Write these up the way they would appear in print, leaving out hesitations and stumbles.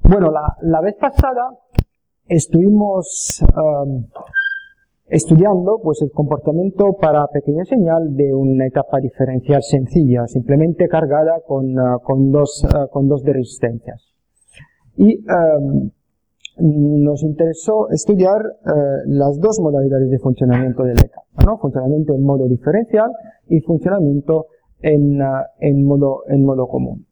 Bueno, la vez pasada estuvimos estudiando pues el comportamiento para pequeña señal de una etapa diferencial sencilla, simplemente cargada con dos de resistencias. Y nos interesó estudiar las dos modalidades de funcionamiento de la etapa, ¿no? Funcionamiento en modo diferencial y funcionamiento en modo común.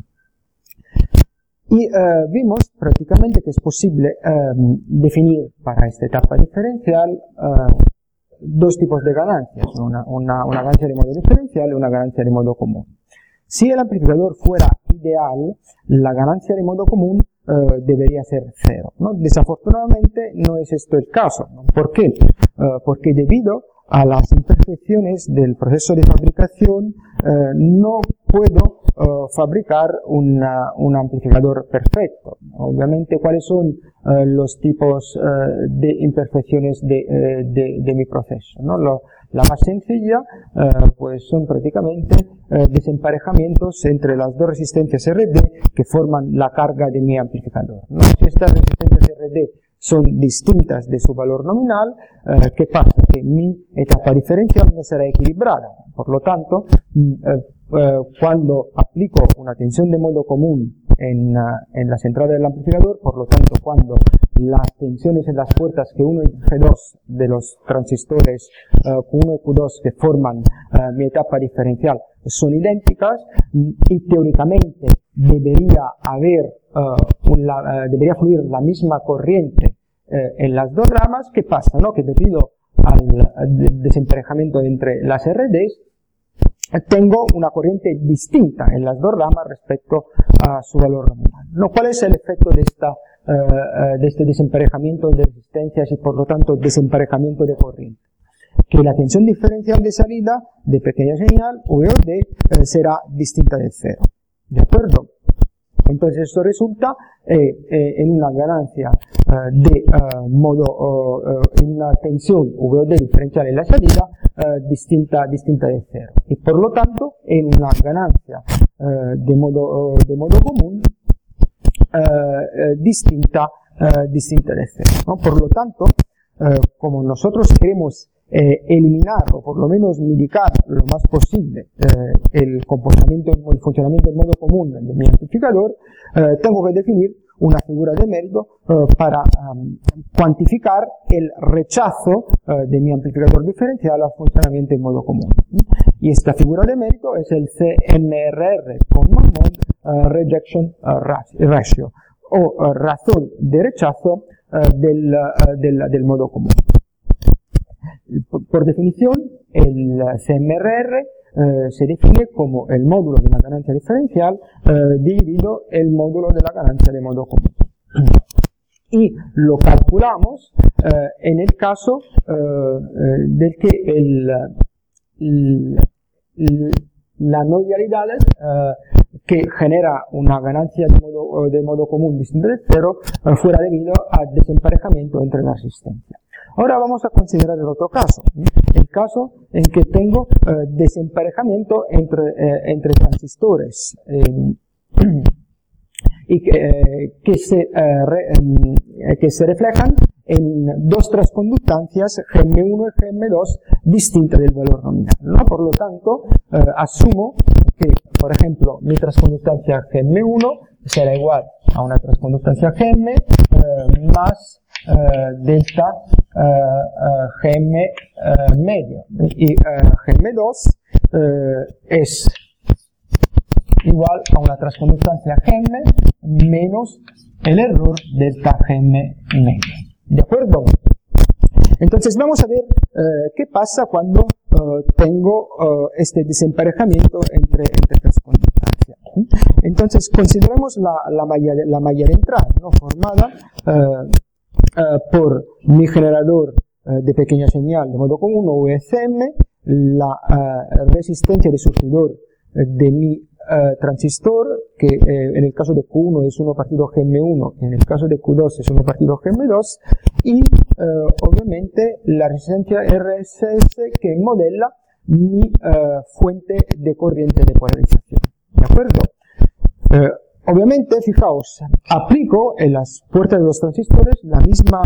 Y vimos prácticamente que es posible definir para esta etapa diferencial dos tipos de ganancias, una ganancia de modo diferencial y una ganancia de modo común. Si el amplificador fuera ideal, la ganancia de modo común debería ser cero, ¿no? Desafortunadamente no es esto el caso, ¿no? ¿Por qué? Porque debido a las imperfecciones del proceso de fabricación no puedo fabricar un amplificador perfecto. Obviamente, ¿cuáles son los tipos de imperfecciones de mi proceso, ¿no? La más sencilla pues son prácticamente desemparejamientos entre las dos resistencias RD que forman la carga de mi amplificador, ¿no? Si estas resistencias RD son distintas de su valor nominal, ¿qué pasa? Que mi etapa diferencial no será equilibrada. Por lo tanto, cuando aplico una tensión de modo común en las entradas del amplificador, por lo tanto, cuando las tensiones en las puertas Q1 y G2 de los transistores Q1 y Q2 que forman mi etapa diferencial son idénticas, y teóricamente debería fluir la misma corriente en las dos ramas. ¿Qué pasa? ¿No? Que debido al desemparejamiento entre las RDs, tengo una corriente distinta en las dos ramas respecto a su valor nominal, ¿no? ¿Cuál es el efecto de este desemparejamiento de resistencias y por lo tanto desemparejamiento de corriente? Que la tensión diferencial de salida de pequeña señal, VOD, será distinta de cero. ¿De acuerdo? Entonces esto resulta en una ganancia en una tensión VOD diferencial en la salida distinta de cero. Y por lo tanto, en una ganancia de modo común distinta de cero, ¿no? Por lo tanto, como nosotros queremos eliminar o por lo menos mitigar lo más posible el funcionamiento en modo común de mi amplificador, tengo que definir una figura de mérito para cuantificar el rechazo de mi amplificador diferencial al funcionamiento en modo común. Y esta figura de mérito es el CMRR, Common Mode Rejection Ratio, o razón de rechazo del modo común. Por definición, el CMRR se define como el módulo de la ganancia diferencial dividido el módulo de la ganancia de modo común. Y lo calculamos en el caso del que la no-idealidad que genera una ganancia de modo común distinta de cero fuera debido al desemparejamiento entre la resistencia. Ahora vamos a considerar el otro caso, el caso en que tengo desemparejamiento entre transistores y que se reflejan en dos transconductancias GM1 y GM2 distintas del valor nominal, ¿no? Por lo tanto, asumo que, por ejemplo, mi transconductancia GM1 será igual a una transconductancia GM más delta GM medio, y GM2 es igual a una transconductancia GM menos el error delta GM medio. ¿De acuerdo? Entonces vamos a ver qué pasa cuando tengo este desemparejamiento entre transconductancias. Entonces consideremos la malla de entrada, ¿no? Formada por mi generador de pequeña señal de modo común, o VCM, la resistencia de surtidor de mi transistor, que en el caso de Q1 es 1 partido GM1, en el caso de Q2 es 1 partido GM2, y obviamente la resistencia RSS que modela mi fuente de corriente de polarización. ¿De acuerdo? obviamente, fijaos, aplico en las puertas de los transistores la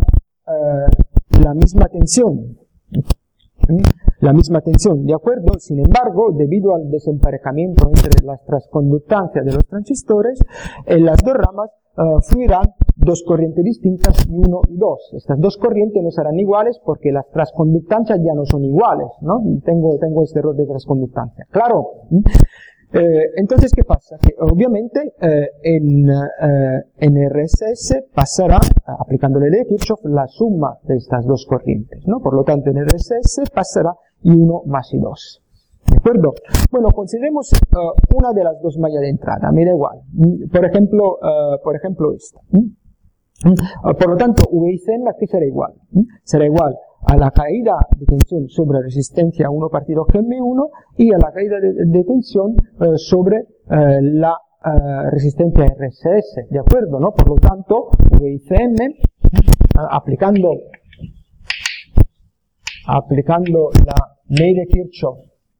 misma tensión. La misma tensión, ¿de acuerdo? Sin embargo, debido al desemparejamiento entre las transconductancias de los transistores, en las dos ramas fluirán dos corrientes distintas, I1 y 2. Estas dos corrientes no serán iguales porque las transconductancias ya no son iguales, ¿no? Tengo este error de transconductancia. Claro. Entonces, ¿qué pasa? Que obviamente en RSS pasará, aplicándole de Kirchhoff, la suma de estas dos corrientes, ¿no? Por lo tanto, en RSS pasará I1 más I2. ¿De acuerdo? Bueno, consideremos una de las dos mallas de entrada, me da igual. Por ejemplo esta. Por lo tanto, VICM aquí será igual. Será igual a la caída de tensión sobre resistencia 1 partido GM1 y a la caída de tensión sobre la resistencia RSS, ¿de acuerdo? ¿No? Por lo tanto, VICM, aplicando la ley de Kirchhoff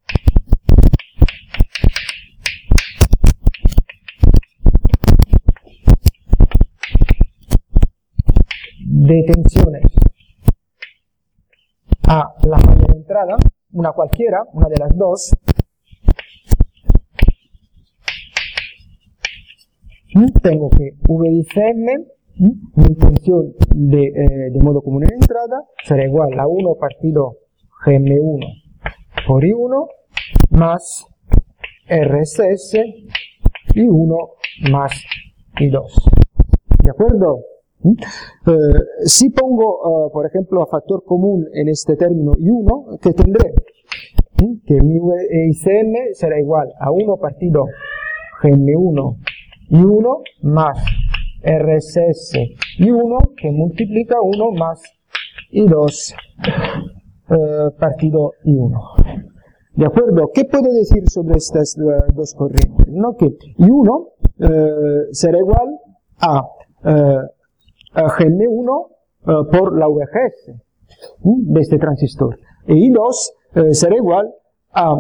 de tensiones a la malla de entrada, una cualquiera, una de las dos, tengo que VICM, mi tensión de modo común en entrada, será igual a 1 partido GM1 por I1 más RSS I1 más I2. ¿De acuerdo? Si pongo, por ejemplo, a factor común en este término I1, ¿qué tendré? Que mi VICM será igual a 1 partido GM1 I1 más RSS I1 que multiplica 1 más I2 partido I1. ¿De acuerdo? ¿Qué puedo decir sobre estas dos corrientes? ¿No? Que I1 será igual a GM1 por la VGS de este transistor. Y I2 será igual a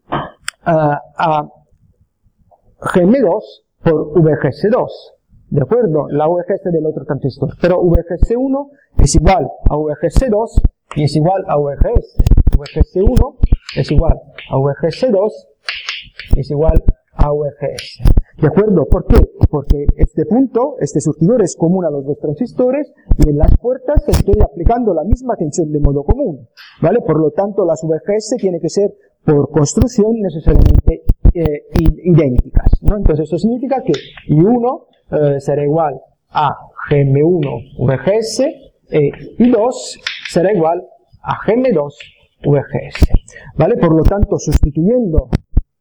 GM2 por VGS2. ¿De acuerdo? La VGS del otro transistor. Pero VGS1 es igual a VGS2 y es igual a VGS. VGS1 es igual a VGS2 y es igual a VGS. ¿De acuerdo? ¿Por qué? Porque este punto, este surtidor es común a los dos transistores y en las puertas estoy aplicando la misma tensión de modo común. ¿Vale? Por lo tanto, las VGS tienen que ser, por construcción, necesariamente idénticas, ¿no? Entonces, esto significa que I1 será igual a GM1 VGS y I2 será igual a GM2 VGS. ¿Vale? Por lo tanto, sustituyendo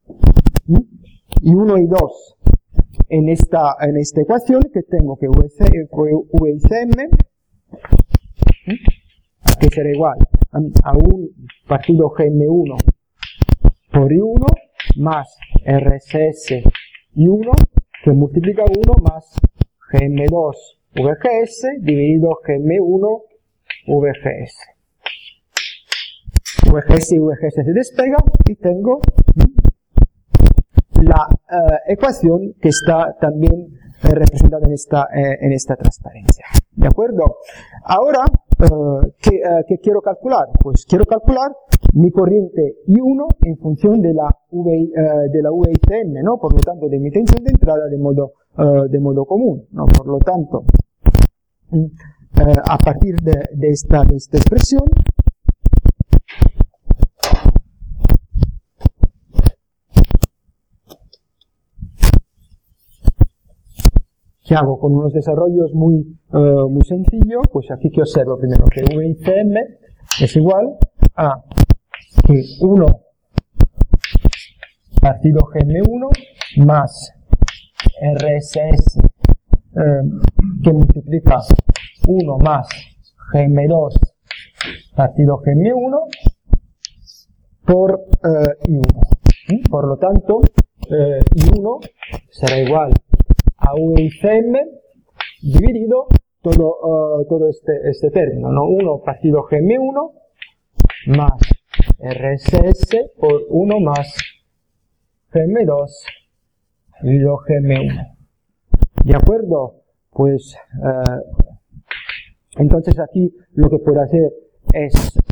I1 y 2 en esta ecuación, que tengo que VICM que será igual a un partido GM1 por I1 más RSS I1 que multiplica 1 más GM2 VGS dividido GM1 VGS. VGS y VGS se despega y tengo la ecuación que está también representada en esta transparencia. ¿De acuerdo? Ahora, ¿qué quiero calcular? Pues quiero calcular mi corriente I1 en función de la VICM, ¿no? Por lo tanto, de mi tensión de entrada de modo común, ¿no? Por lo tanto, a partir de esta expresión, que hago con unos desarrollos muy sencillos, pues aquí que observo primero que VICM es igual a que 1 partido GM1 más RSS que multiplica 1 más GM2 partido GM1 por I1. Por lo tanto, I1 será igual a VICM dividido todo este término, ¿no? 1 partido GM1 más RSS por 1 más GM2 dividido GM1. ¿De acuerdo? Pues, entonces aquí lo que puedo hacer es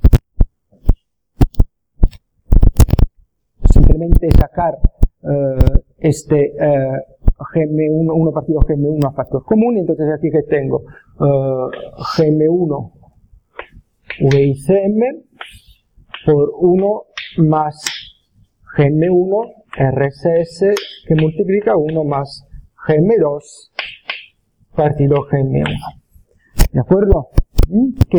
simplemente sacar este GM1, 1 partido GM1 a factor común, entonces aquí que tengo GM1 VICM por 1 más GM1 RSS que multiplica 1 más GM2 partido GM1. ¿De acuerdo? ¿Qué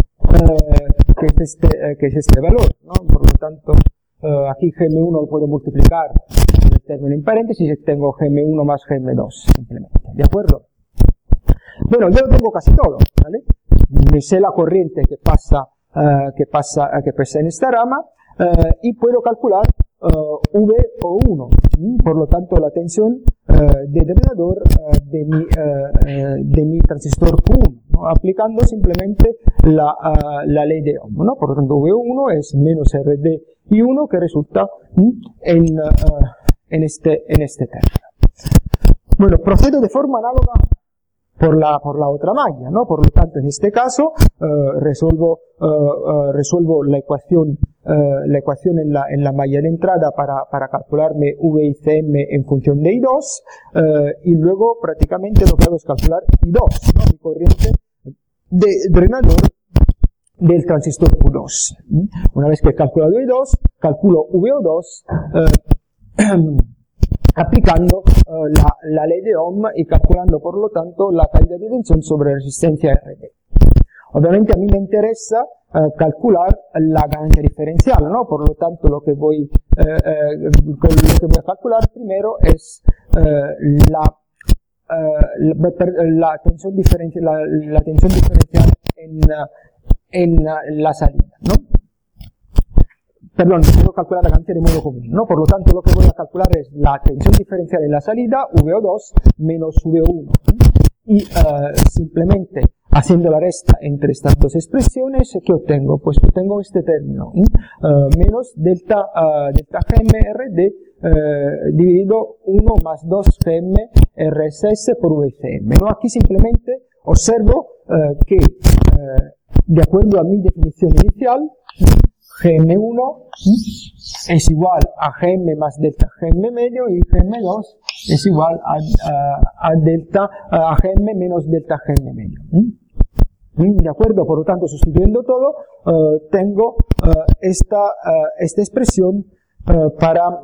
es este valor, ¿no? Por lo tanto, aquí GM1 lo puedo multiplicar en el término en paréntesis y tengo GM1 más GM2, simplemente. ¿De acuerdo? Bueno, yo lo tengo casi todo, ¿vale? Me sé la corriente que pasa en esta rama, y puedo calcular V o 1. Por lo tanto, la tensión de drenador de mi transistor Q1, ¿no? Aplicando simplemente la ley de Ohm, ¿no? Por lo tanto, V1 es menos RDI1 que resulta en este término. Bueno, procedo de forma análoga por la otra malla, ¿no? Por lo tanto, en este caso, resuelvo la ecuación en la malla de entrada para calcularme VICM en función de I2, y luego prácticamente lo que hago es calcular I2, ¿no? Mi corriente de drenador del transistor Q2. Una vez que he calculado I2, calculo VO2, aplicando la ley de Ohm y calculando, por lo tanto, la caída de tensión sobre resistencia RD. Obviamente a mí me interesa calcular la ganancia diferencial, ¿no? Por lo tanto, lo que voy a calcular primero es la tensión diferencial en la salida, ¿no? Perdón, quiero calcular la ganancia de modo común, ¿no? Por lo tanto, lo que voy a calcular es la tensión diferencial en la salida, VO2 menos VO1. Y simplemente haciendo la resta entre estas dos expresiones, ¿qué obtengo? Pues obtengo este término, menos delta GM-RD dividido 1 más 2 GM-RSS por VCM, ¿no? Aquí simplemente observo que, de acuerdo a mi definición inicial, GM1 es igual a GM más delta GM medio y GM2 es igual a GM menos delta GM medio. ¿De acuerdo? Por lo tanto, sustituyendo todo, tengo esta expresión para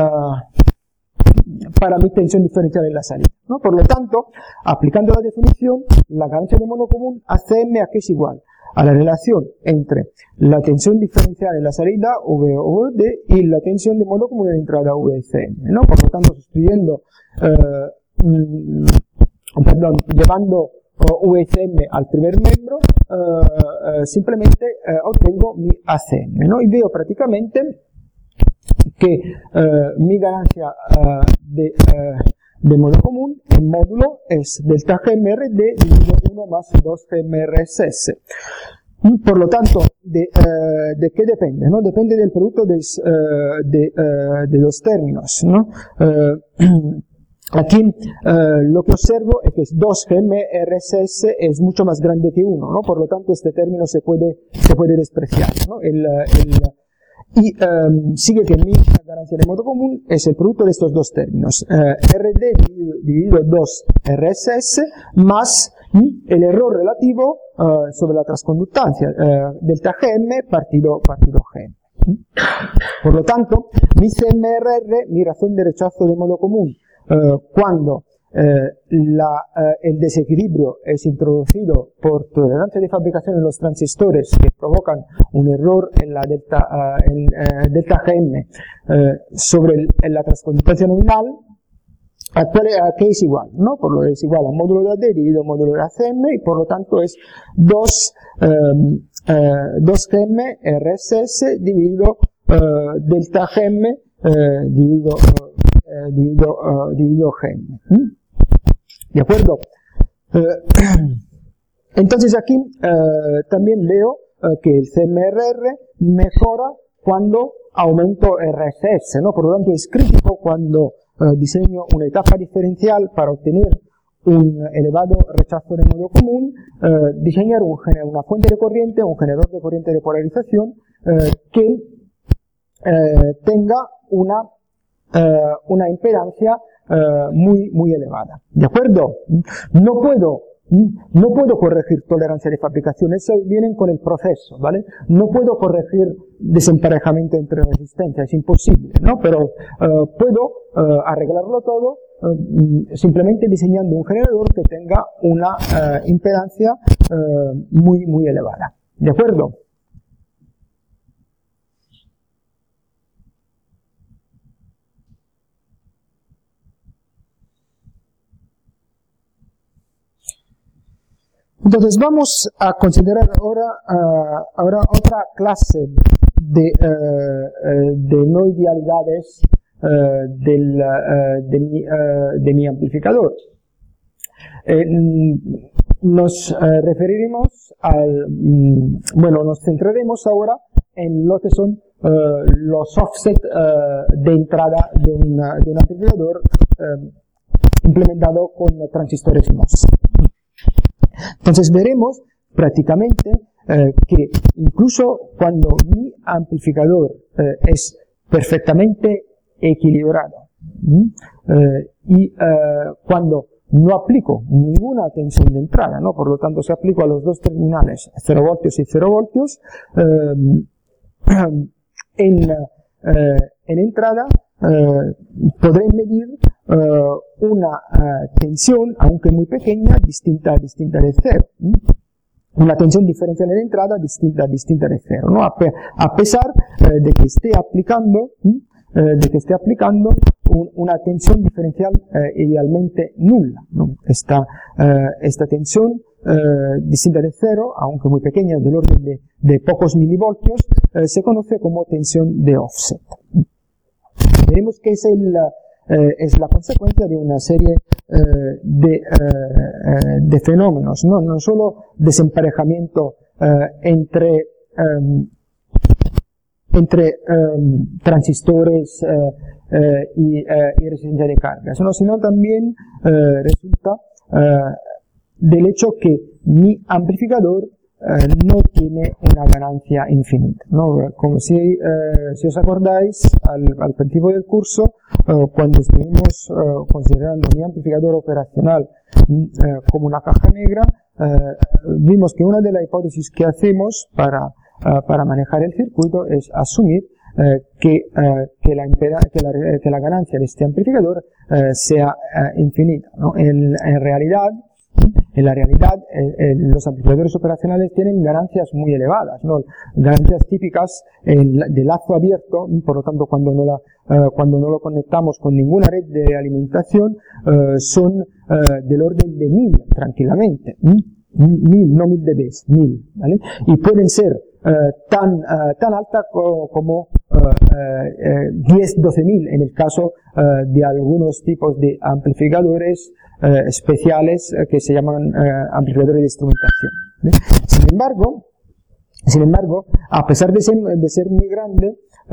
mi tensión diferencial en la salida, ¿no? Por lo tanto, aplicando la definición, la ganancia de modo común ACM aquí es igual a la relación entre la tensión diferencial en la salida VOD y la tensión de modo común en la entrada VCM, ¿no? Por lo tanto, sustituyendo, llevando VCM al primer miembro, simplemente obtengo mi ACM, ¿no? Y veo prácticamente que mi ganancia de modo común en módulo es delta GMRD dividido 1 más 2 GMRSS. Por lo tanto, ¿de qué depende? ¿No? Depende del producto de los términos, ¿no? Aquí lo que observo es que 2 GMRSS es mucho más grande que 1, ¿no? Por lo tanto, este término se puede despreciar, ¿no? Y sigue que mi ganancia de modo común es el producto de estos dos términos, RD dividido 2 RSS más el error relativo sobre la transconductancia, delta GM partido GM. Por lo tanto, mi CMRR, mi razón de rechazo de modo común, cuando el desequilibrio es introducido por tolerancia de fabricación en los transistores que provocan un error en la delta GM sobre la transconductancia nominal, ¿a qué es igual? ¿No? Por lo que es igual a módulo de AD dividido módulo de ACM, y por lo tanto es 2 GM RSS dividido delta GM dividido GM. ¿De acuerdo? Entonces aquí también veo que el CMRR mejora cuando aumento RSS, ¿no? Por lo tanto es crítico cuando diseño una etapa diferencial para obtener un elevado rechazo de modo común, diseñar una fuente de corriente, un generador de corriente de polarización que tenga una impedancia muy elevada. ¿De acuerdo? No puedo corregir tolerancia de fabricación, eso viene con el proceso, ¿vale? No puedo corregir desemparejamiento entre resistencias, es imposible, ¿no? Pero puedo arreglarlo todo simplemente diseñando un generador que tenga una impedancia muy elevada. ¿De acuerdo? Entonces vamos a considerar ahora otra clase de no idealidades de mi amplificador. Nos referiremos nos centraremos ahora en lo que son los offset de entrada de un amplificador implementado con transistores MOS. Entonces veremos prácticamente que incluso cuando mi amplificador es perfectamente equilibrado y cuando no aplico ninguna tensión de entrada, ¿no? Por lo tanto, si aplico a los dos terminales 0 voltios y 0 voltios, en entrada podré medir una tensión, aunque muy pequeña, distinta de cero. Una tensión diferencial en entrada distinta de cero, ¿no? A pesar de que esté aplicando una tensión diferencial idealmente nula, ¿no? Esta tensión distinta de cero, aunque muy pequeña, del orden de pocos milivoltios, se conoce como tensión de offset. Veremos que es la consecuencia de una serie de fenómenos, no solo desemparejamiento entre transistores y resistencia de carga, sino también resulta del hecho que mi amplificador no tiene una ganancia infinita, ¿no? Como si os acordáis al principio del curso, cuando estuvimos considerando mi amplificador operacional como una caja negra, vimos que una de las hipótesis que hacemos para manejar el circuito es asumir que la ganancia de este amplificador sea infinita, ¿no? En la realidad, los amplificadores operacionales tienen ganancias muy elevadas, ¿no? Ganancias típicas de lazo abierto, por lo tanto, cuando no lo conectamos con ninguna red de alimentación, son del orden de 1000 tranquilamente. 1000, no 1000 dB, 1000, ¿vale? Y pueden ser tan alta como 10-12.000 en el caso de algunos tipos de amplificadores especiales que se llaman amplificadores de instrumentación, ¿sí? Sin embargo, a pesar de ser muy grande,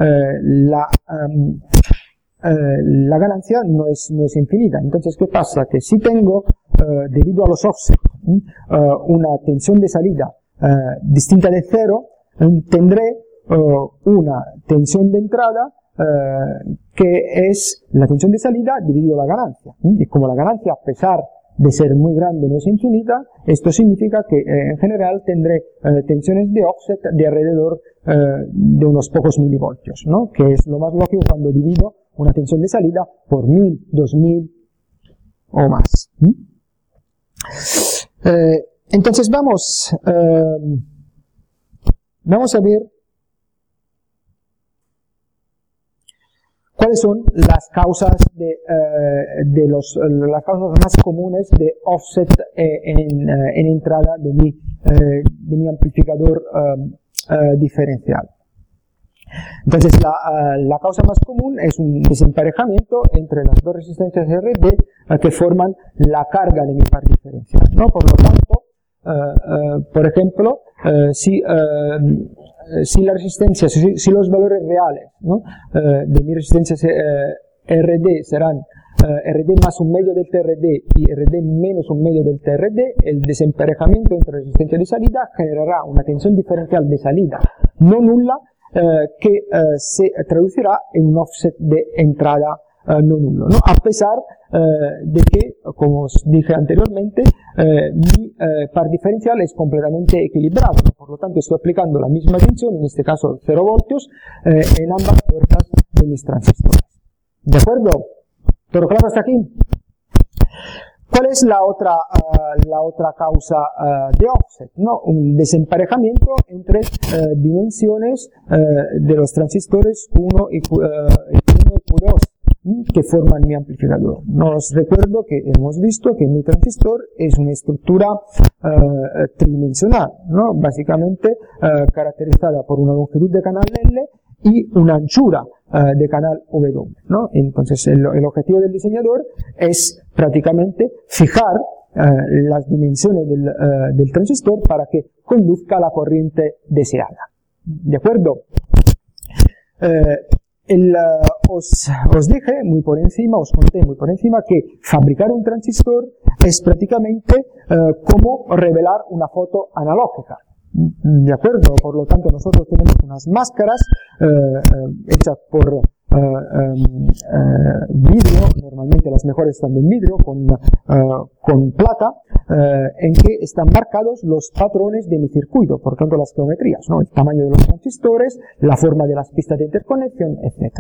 la ganancia no es infinita. Entonces, ¿qué pasa? Que si tengo, debido a los offset, una tensión de salida distinta de cero, tendré una tensión de entrada que es la tensión de salida dividido la ganancia. Y como la ganancia, a pesar de ser muy grande, no es infinita, esto significa que en general tendré tensiones de offset de alrededor de unos pocos milivoltios, ¿no? Que es lo más lógico cuando divido una tensión de salida por 1000, 2000 o más. Entonces vamos a ver cuáles son las causas las causas más comunes de offset en entrada de mi amplificador diferencial. Entonces la causa más común es un desemparejamiento entre las dos resistencias RB que forman la carga de mi par diferencial, ¿no? Por lo tanto, por ejemplo, si la resistencia, si los valores reales, ¿no? De mi resistencia RD serán RD más un medio del TRD y RD menos un medio del TRD, el desemparejamiento entre resistencia de salida generará una tensión diferencial de salida no nula que se traducirá en un offset de entrada no nulo, ¿no? A pesar de que, como os dije anteriormente, mi par diferencial es completamente equilibrado, ¿no? Por lo tanto estoy aplicando la misma tensión, en este caso 0 voltios, en ambas puertas de mis transistores. ¿De acuerdo? ¿Todo claro hasta aquí? ¿Cuál es la otra causa de offset? ¿No? Un desemparejamiento entre dimensiones de los transistores Q1 y Q2 que forman mi amplificador. Os recuerdo que hemos visto que mi transistor es una estructura tridimensional, ¿no? Básicamente caracterizada por una longitud de canal L y una anchura de canal W, ¿no? Entonces el objetivo del diseñador es prácticamente fijar las dimensiones del transistor para que conduzca la corriente deseada. ¿De acuerdo? Os dije muy por encima, os conté muy por encima que fabricar un transistor es prácticamente como revelar una foto analógica. ¿De acuerdo? Por lo tanto, nosotros tenemos unas máscaras hechas por vidrio, normalmente las mejores están de vidrio, con plata, en que están marcados los patrones de mi circuito, por tanto las geometrías, ¿no? El tamaño de los transistores, la forma de las pistas de interconexión, etc.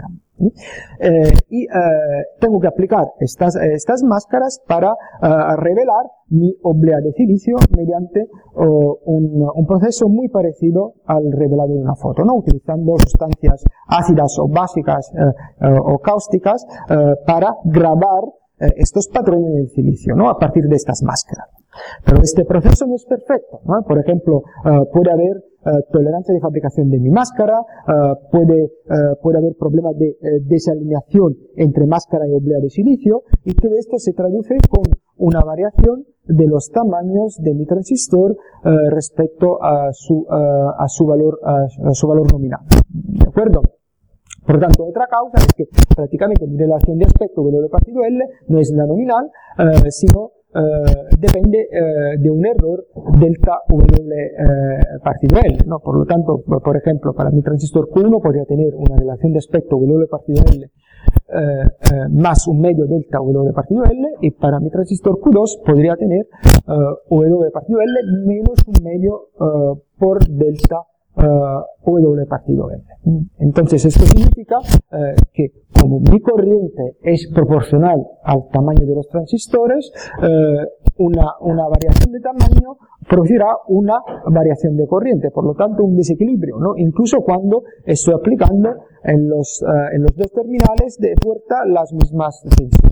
Tengo que aplicar estas máscaras para revelar mi oblea de silicio mediante un proceso muy parecido al revelado de una foto, ¿no? Utilizando sustancias ácidas o básicas o cáusticas para grabar estos patrones en el silicio, ¿no? A partir de estas máscaras. Pero este proceso no es perfecto, ¿no? Por ejemplo, puede haber tolerancia de fabricación de mi máscara, puede haber problemas de desalineación entre máscara y oblea de silicio, y todo esto se traduce con una variación de los tamaños de mi transistor respecto a su valor nominal. ¿De acuerdo? Por tanto, otra causa es que prácticamente mi relación de aspecto W partido L no es la nominal, sino depende de un error delta W partido L, ¿no? Por lo tanto, por ejemplo, para mi transistor Q1 podría tener una relación de aspecto W partido L más un medio delta W partido L, y para mi transistor Q2 podría tener W partido L menos un medio por delta W partido L. Entonces esto significa que como mi corriente es proporcional al tamaño de los transistores, una variación de tamaño producirá una variación de corriente, por lo tanto un desequilibrio, ¿no? Incluso cuando estoy aplicando en los dos terminales de puerta las mismas tensiones.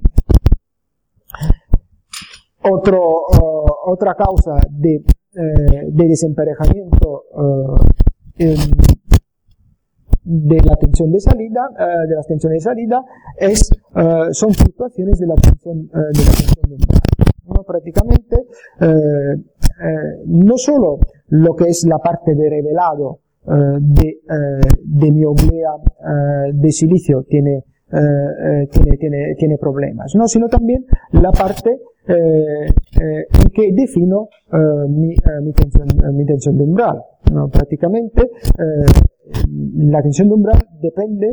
Otra causa de desemparejamiento de la tensión de salida, de las tensiones de salida, son fluctuaciones de la tensión de umbral. ¿No? Prácticamente, no solo lo que es la parte de revelado de mi oblea de silicio tiene problemas, ¿no? Sino también la parte en que defino mi tensión de umbral, ¿no? Prácticamente la tensión de umbral depende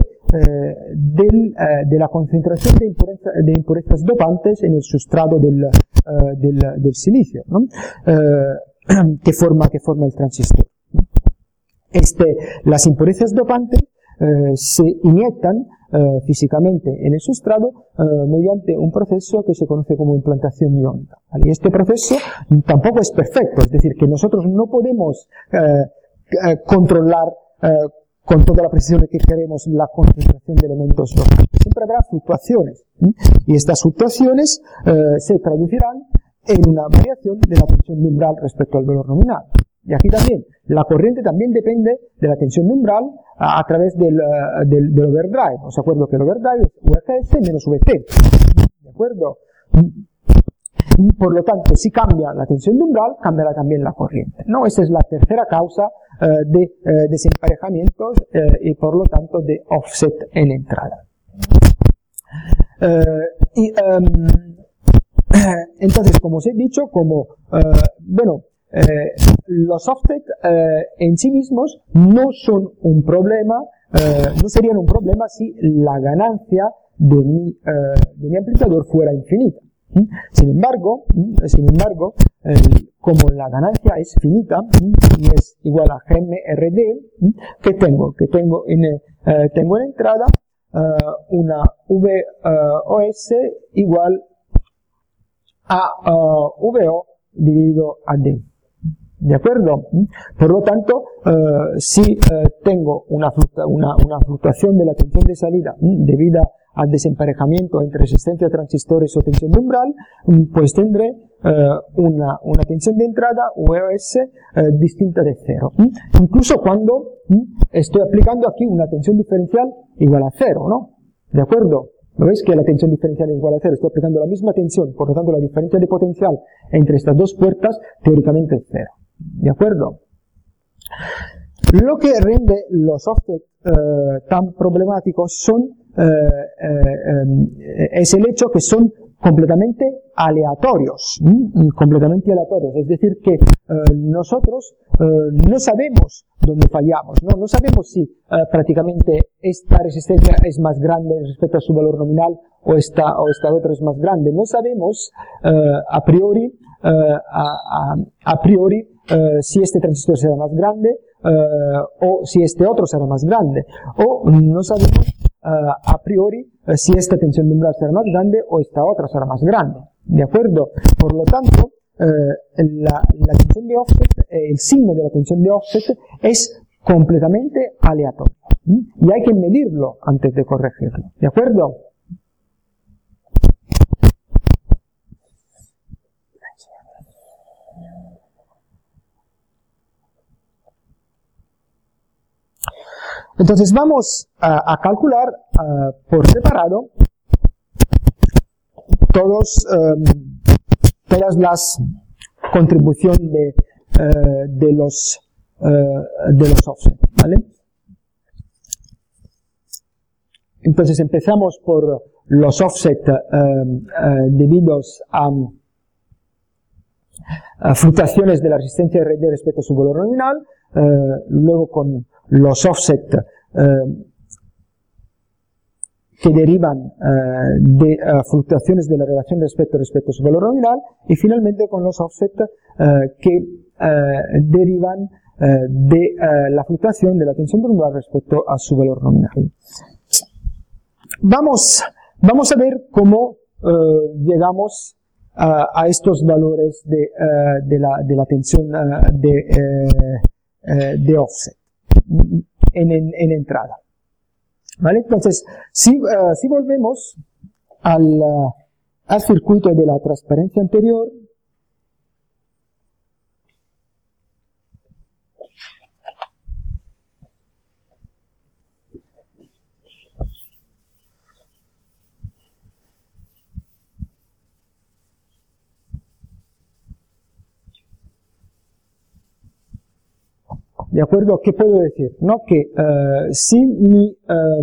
de la concentración de impurezas dopantes en el sustrato del silicio, ¿no? que forma el transistor. Las impurezas dopantes se inyectan físicamente en el sustrato mediante un proceso que se conoce como implantación iónica. ¿Vale? Y este proceso tampoco es perfecto, es decir, que nosotros no podemos controlar con toda la precisión que queremos la concentración de elementos dopantes. Siempre habrá fluctuaciones, y estas fluctuaciones se traducirán en una variación de la tensión de umbral respecto al valor nominal. Y aquí también, la corriente también depende de la tensión de umbral a través del overdrive. Os acuerdo que el overdrive es VGS menos VT. ¿De acuerdo? Por lo tanto, si cambia la tensión de umbral, cambiará también la corriente, ¿no? Esa es la tercera causa de desemparejamientos y por lo tanto de offset en entrada. Entonces, como os he dicho, los offset en sí mismos no son un problema, no serían un problema si la ganancia de mi amplificador fuera infinita. Sin embargo, como la ganancia es finita y es igual a GMRD, ¿qué tengo? Tengo en entrada una VOS igual a VO dividido a D. ¿De acuerdo? Por lo tanto, si tengo una fluctuación de la tensión de salida debida al desemparejamiento entre resistencia a transistores o tensión de umbral, pues tendré una tensión de entrada, VOS, distinta de cero. Incluso cuando estoy aplicando aquí una tensión diferencial igual a cero, ¿no? ¿De acuerdo? ¿No veis que la tensión diferencial es igual a cero? Estoy aplicando la misma tensión, por lo tanto la diferencia de potencial entre estas dos puertas teóricamente es cero. ¿De acuerdo? Lo que rende los offset tan problemáticos es el hecho que son completamente aleatorios, es decir que nosotros no sabemos dónde fallamos, no sabemos si prácticamente esta resistencia es más grande respecto a su valor nominal o esta otra es más grande, no sabemos a priori si este transistor será más grande o si este otro será más grande, o no sabemos a priori si esta tensión de umbral será más grande o esta otra será más grande. ¿De acuerdo? Por lo tanto, la tensión de offset, el signo de la tensión de offset es completamente aleatorio. Y hay que medirlo antes de corregirlo. ¿De acuerdo? Entonces vamos a calcular por separado todas las contribuciones de los offset, ¿vale? Entonces empezamos por los offset debidos a fluctuaciones de la resistencia RD respecto a su valor nominal, luego con los offset que derivan de fluctuaciones de la relación respecto a su valor nominal, y finalmente con los offset que derivan de la fluctuación de la tensión de umbral respecto a su valor nominal. Vamos a ver cómo llegamos a estos valores de la tensión de offset en entrada. ¿Vale? Entonces, si volvemos al circuito de la transparencia anterior, ¿de acuerdo? ¿Qué puedo decir? ¿No? Que si mi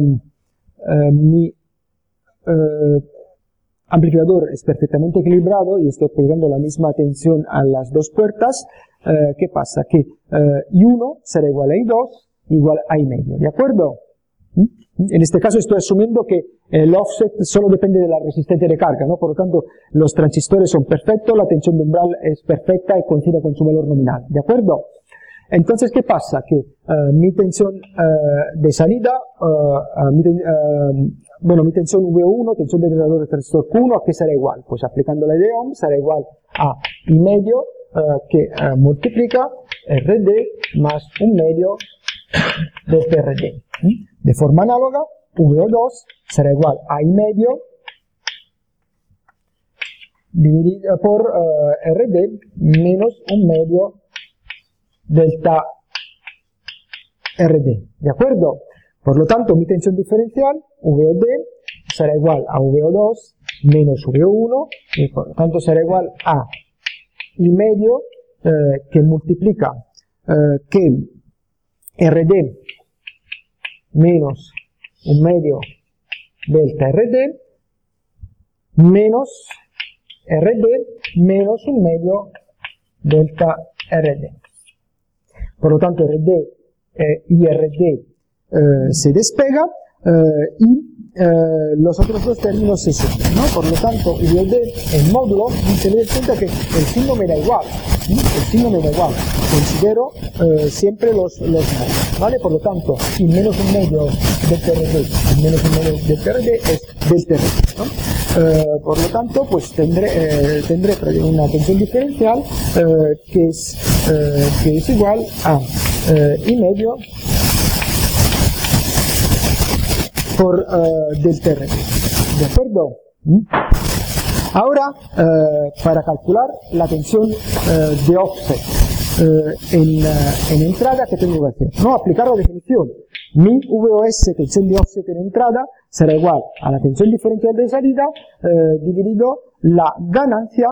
amplificador es perfectamente equilibrado y estoy aplicando la misma tensión a las dos puertas, ¿qué pasa? Que I1 será igual a I2 igual a I medio, ¿de acuerdo? En este caso estoy asumiendo que el offset solo depende de la resistencia de carga, ¿no? Por lo tanto, los transistores son perfectos, la tensión de umbral es perfecta y coincide con su valor nominal, ¿de acuerdo? Entonces, ¿qué pasa? Que mi tensión de salida, mi tensión V1, tensión de generador de transistor Q1, ¿a qué será igual? Pues aplicando la ley de Ohm será igual a I medio que multiplica RD más 1 medio de PRD. De forma análoga, VO2 será igual a I medio dividido por RD menos 1 medio delta RD, ¿de acuerdo? Por lo tanto, mi tensión diferencial, VOD, será igual a VO2 menos VO1, y por lo tanto será igual a I medio, que multiplica que RD menos 1 medio delta RD, menos RD menos un medio delta RD. Por lo tanto, IRD se despega y los otros dos términos se suman, ¿no? Por lo tanto, IRD, el módulo, tener en cuenta que el signo me da igual, ¿sí? El signo me da igual, considero siempre los módulos, ¿vale? Por lo tanto, y menos un medio del TRD, menos un medio del TRD es del TRD, ¿no? Por lo tanto, pues tendré una tensión diferencial que es igual a I medio por del TRD, ¿de acuerdo? Ahora, para calcular la tensión de offset en entrada, ¿qué tengo que hacer? No, aplicar la definición. Mi VOS, tensión de offset en entrada, será igual a la tensión diferencial de salida dividido la ganancia.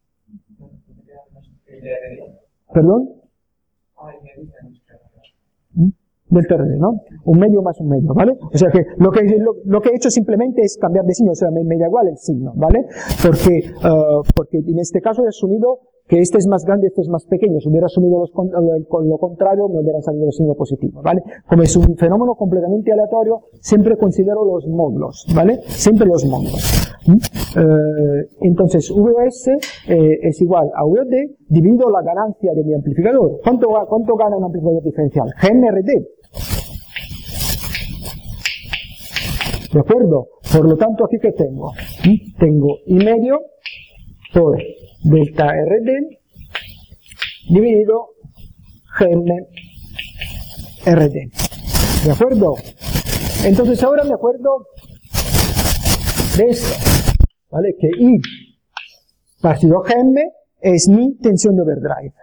¿Perdón? Del TRD, ¿no? Un medio más un medio, ¿vale? O sea que lo que he hecho simplemente es cambiar de signo, o sea, me da igual el signo, ¿vale? Porque en este caso he asumido que este es más grande, este es más pequeño. Si hubiera asumido lo contrario, me hubiera salido el signo positivo, ¿vale? Como es un fenómeno completamente aleatorio, siempre considero los módulos, ¿vale? Siempre los módulos. Entonces, VOS es igual a VOD dividido la ganancia de mi amplificador. ¿Cuánto gana un amplificador diferencial? GMRD. ¿De acuerdo? Por lo tanto, aquí ¿qué tengo? Tengo I medio por delta RD dividido GM RD. ¿De acuerdo? Entonces ahora me acuerdo de esto, ¿vale? Que I partido GM es mi tensión de overdrive.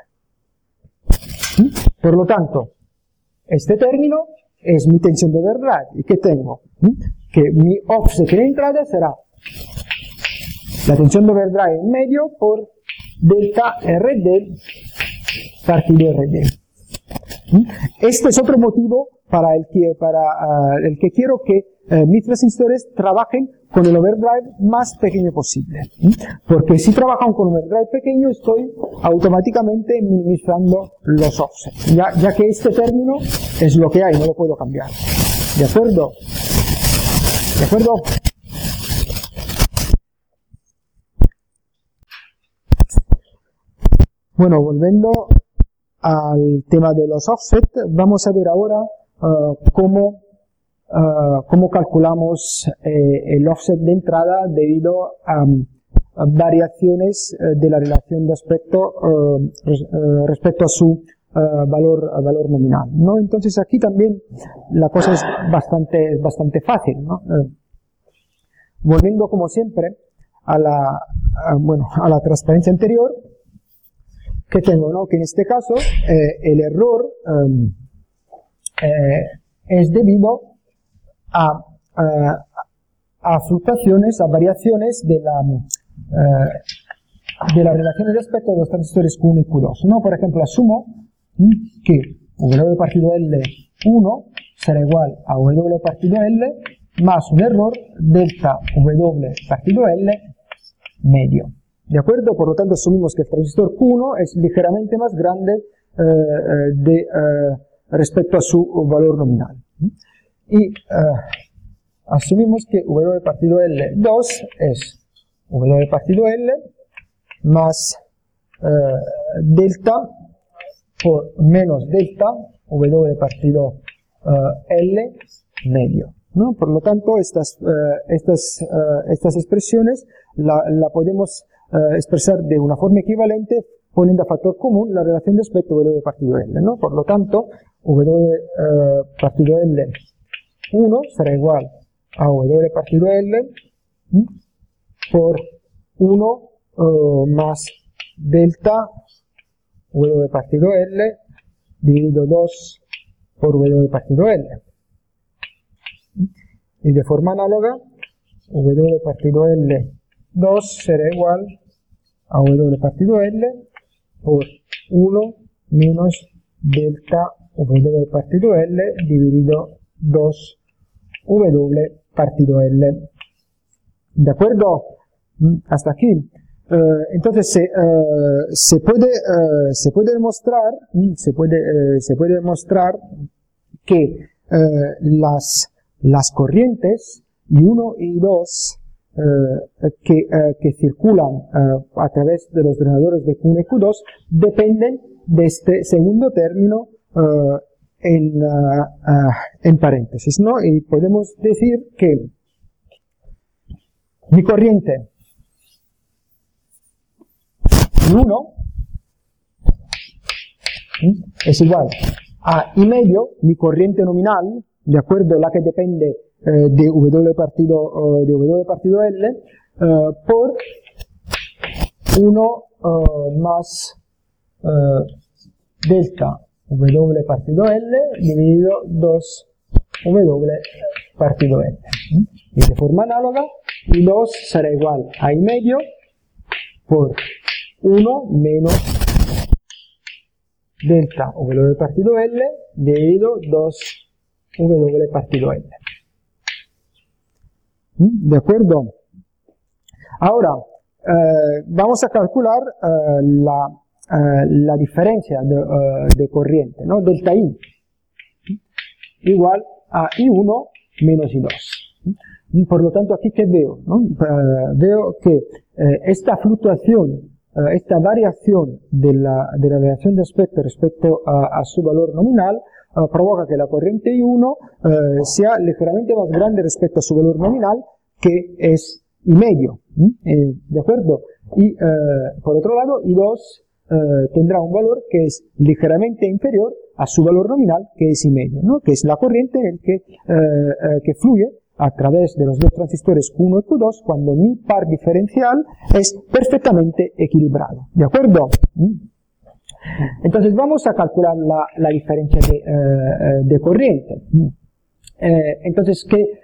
Por lo tanto, este término es mi tensión de overdrive. ¿Y qué tengo? Que mi offset en entrada será la tensión de overdrive en medio por delta RD partido RD. Este es otro motivo para el que quiero que mis transistores trabajen con el overdrive más pequeño posible. Porque si trabajan con un overdrive pequeño, estoy automáticamente minimizando los offsets, ya que este término es lo que hay, no lo puedo cambiar. ¿De acuerdo? ¿De acuerdo? Bueno, volviendo al tema de los offsets, vamos a ver ahora cómo calculamos el offset de entrada debido a variaciones de la relación de aspecto respecto a su valor nominal, ¿no? Entonces aquí también la cosa es bastante fácil, ¿no? Volviendo como siempre a la transparencia anterior, que tengo, ¿no? Que en este caso el error es debido a fluctuaciones, a variaciones de las relaciones de aspecto de los transistores Q1 y Q2, ¿no? Por ejemplo, asumo que W partido L1 será igual a W partido L más un error delta W partido L medio. ¿De acuerdo? Por lo tanto, asumimos que el transistor Q1 es ligeramente más grande respecto a su valor nominal. Y asumimos que W partido L2 es W partido L más delta por menos delta W partido L medio, ¿no? Por lo tanto, estas expresiones la podemos expresar de una forma equivalente poniendo a factor común la relación de aspecto W partido L, ¿no? Por lo tanto, W partido L1 será igual a W partido L por 1 más delta W partido L dividido 2 por W partido L. Y de forma análoga, W partido L2 será igual a W partido L por 1 menos delta W partido L dividido 2 W partido L. ¿De acuerdo? Hasta aquí. Entonces se puede demostrar que las corrientes I1 y I2 que circulan a través de los drenadores de Q1 y Q2 dependen de este segundo término en paréntesis, ¿no? Y podemos decir que mi corriente I1 es igual a I medio, mi corriente nominal, de acuerdo, la que depende de W partido L, por 1 más delta W partido L dividido 2 W partido L. Y de forma análoga, I2 será igual a I medio por 1 menos delta W partido L dividido 2 W partido L. ¿De acuerdo? Ahora, vamos a calcular la diferencia de corriente, ¿no? Delta I igual a I1 menos I2. Por lo tanto, aquí, ¿qué veo? ¿No? Veo que esta fluctuación, esta variación de la variación de aspecto respecto a su valor nominal provoca que la corriente I1 sea ligeramente más grande respecto a su valor nominal, que es I medio. ¿De acuerdo? Y por otro lado, I2 tendrá un valor que es ligeramente inferior a su valor nominal, que es I medio, ¿no? Que es la corriente en que fluye a través de los dos transistores Q1 y Q2 cuando mi par diferencial es perfectamente equilibrado. ¿De acuerdo? Entonces vamos a calcular la diferencia de corriente. Entonces,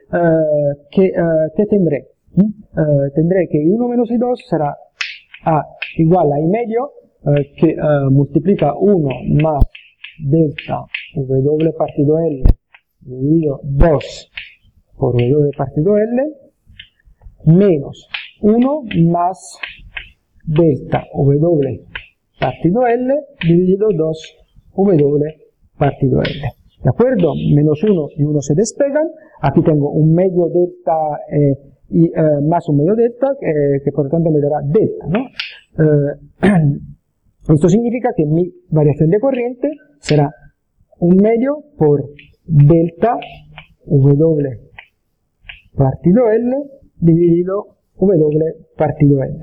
¿qué tendré? Tendré que I1 menos I2 será igual a I medio, que multiplica 1 más delta W partido L dividido 2 por W partido L, menos 1 más delta W partido L dividido 2 W partido L. ¿De acuerdo? Menos 1 y 1 se despegan. Aquí tengo un medio delta y más un medio delta, que por lo tanto me dará delta, ¿no? Esto significa que mi variación de corriente será un medio por delta W partido L dividido W partido L.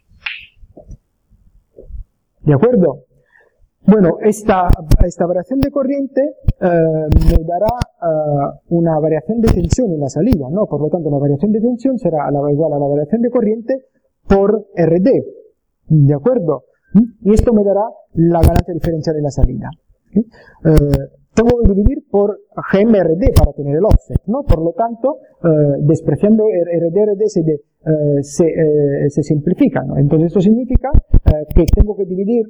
¿De acuerdo? Bueno, esta variación de corriente me dará una variación de tensión en la salida, ¿no? Por lo tanto, la variación de tensión será igual a la variación de corriente por RD. ¿De acuerdo? Y esto me dará la ganancia diferencial en la salida. Tengo que dividir por GMRD para tener el offset, ¿no? Por lo tanto, despreciando RD se simplifica, ¿no? Entonces esto significa que tengo que dividir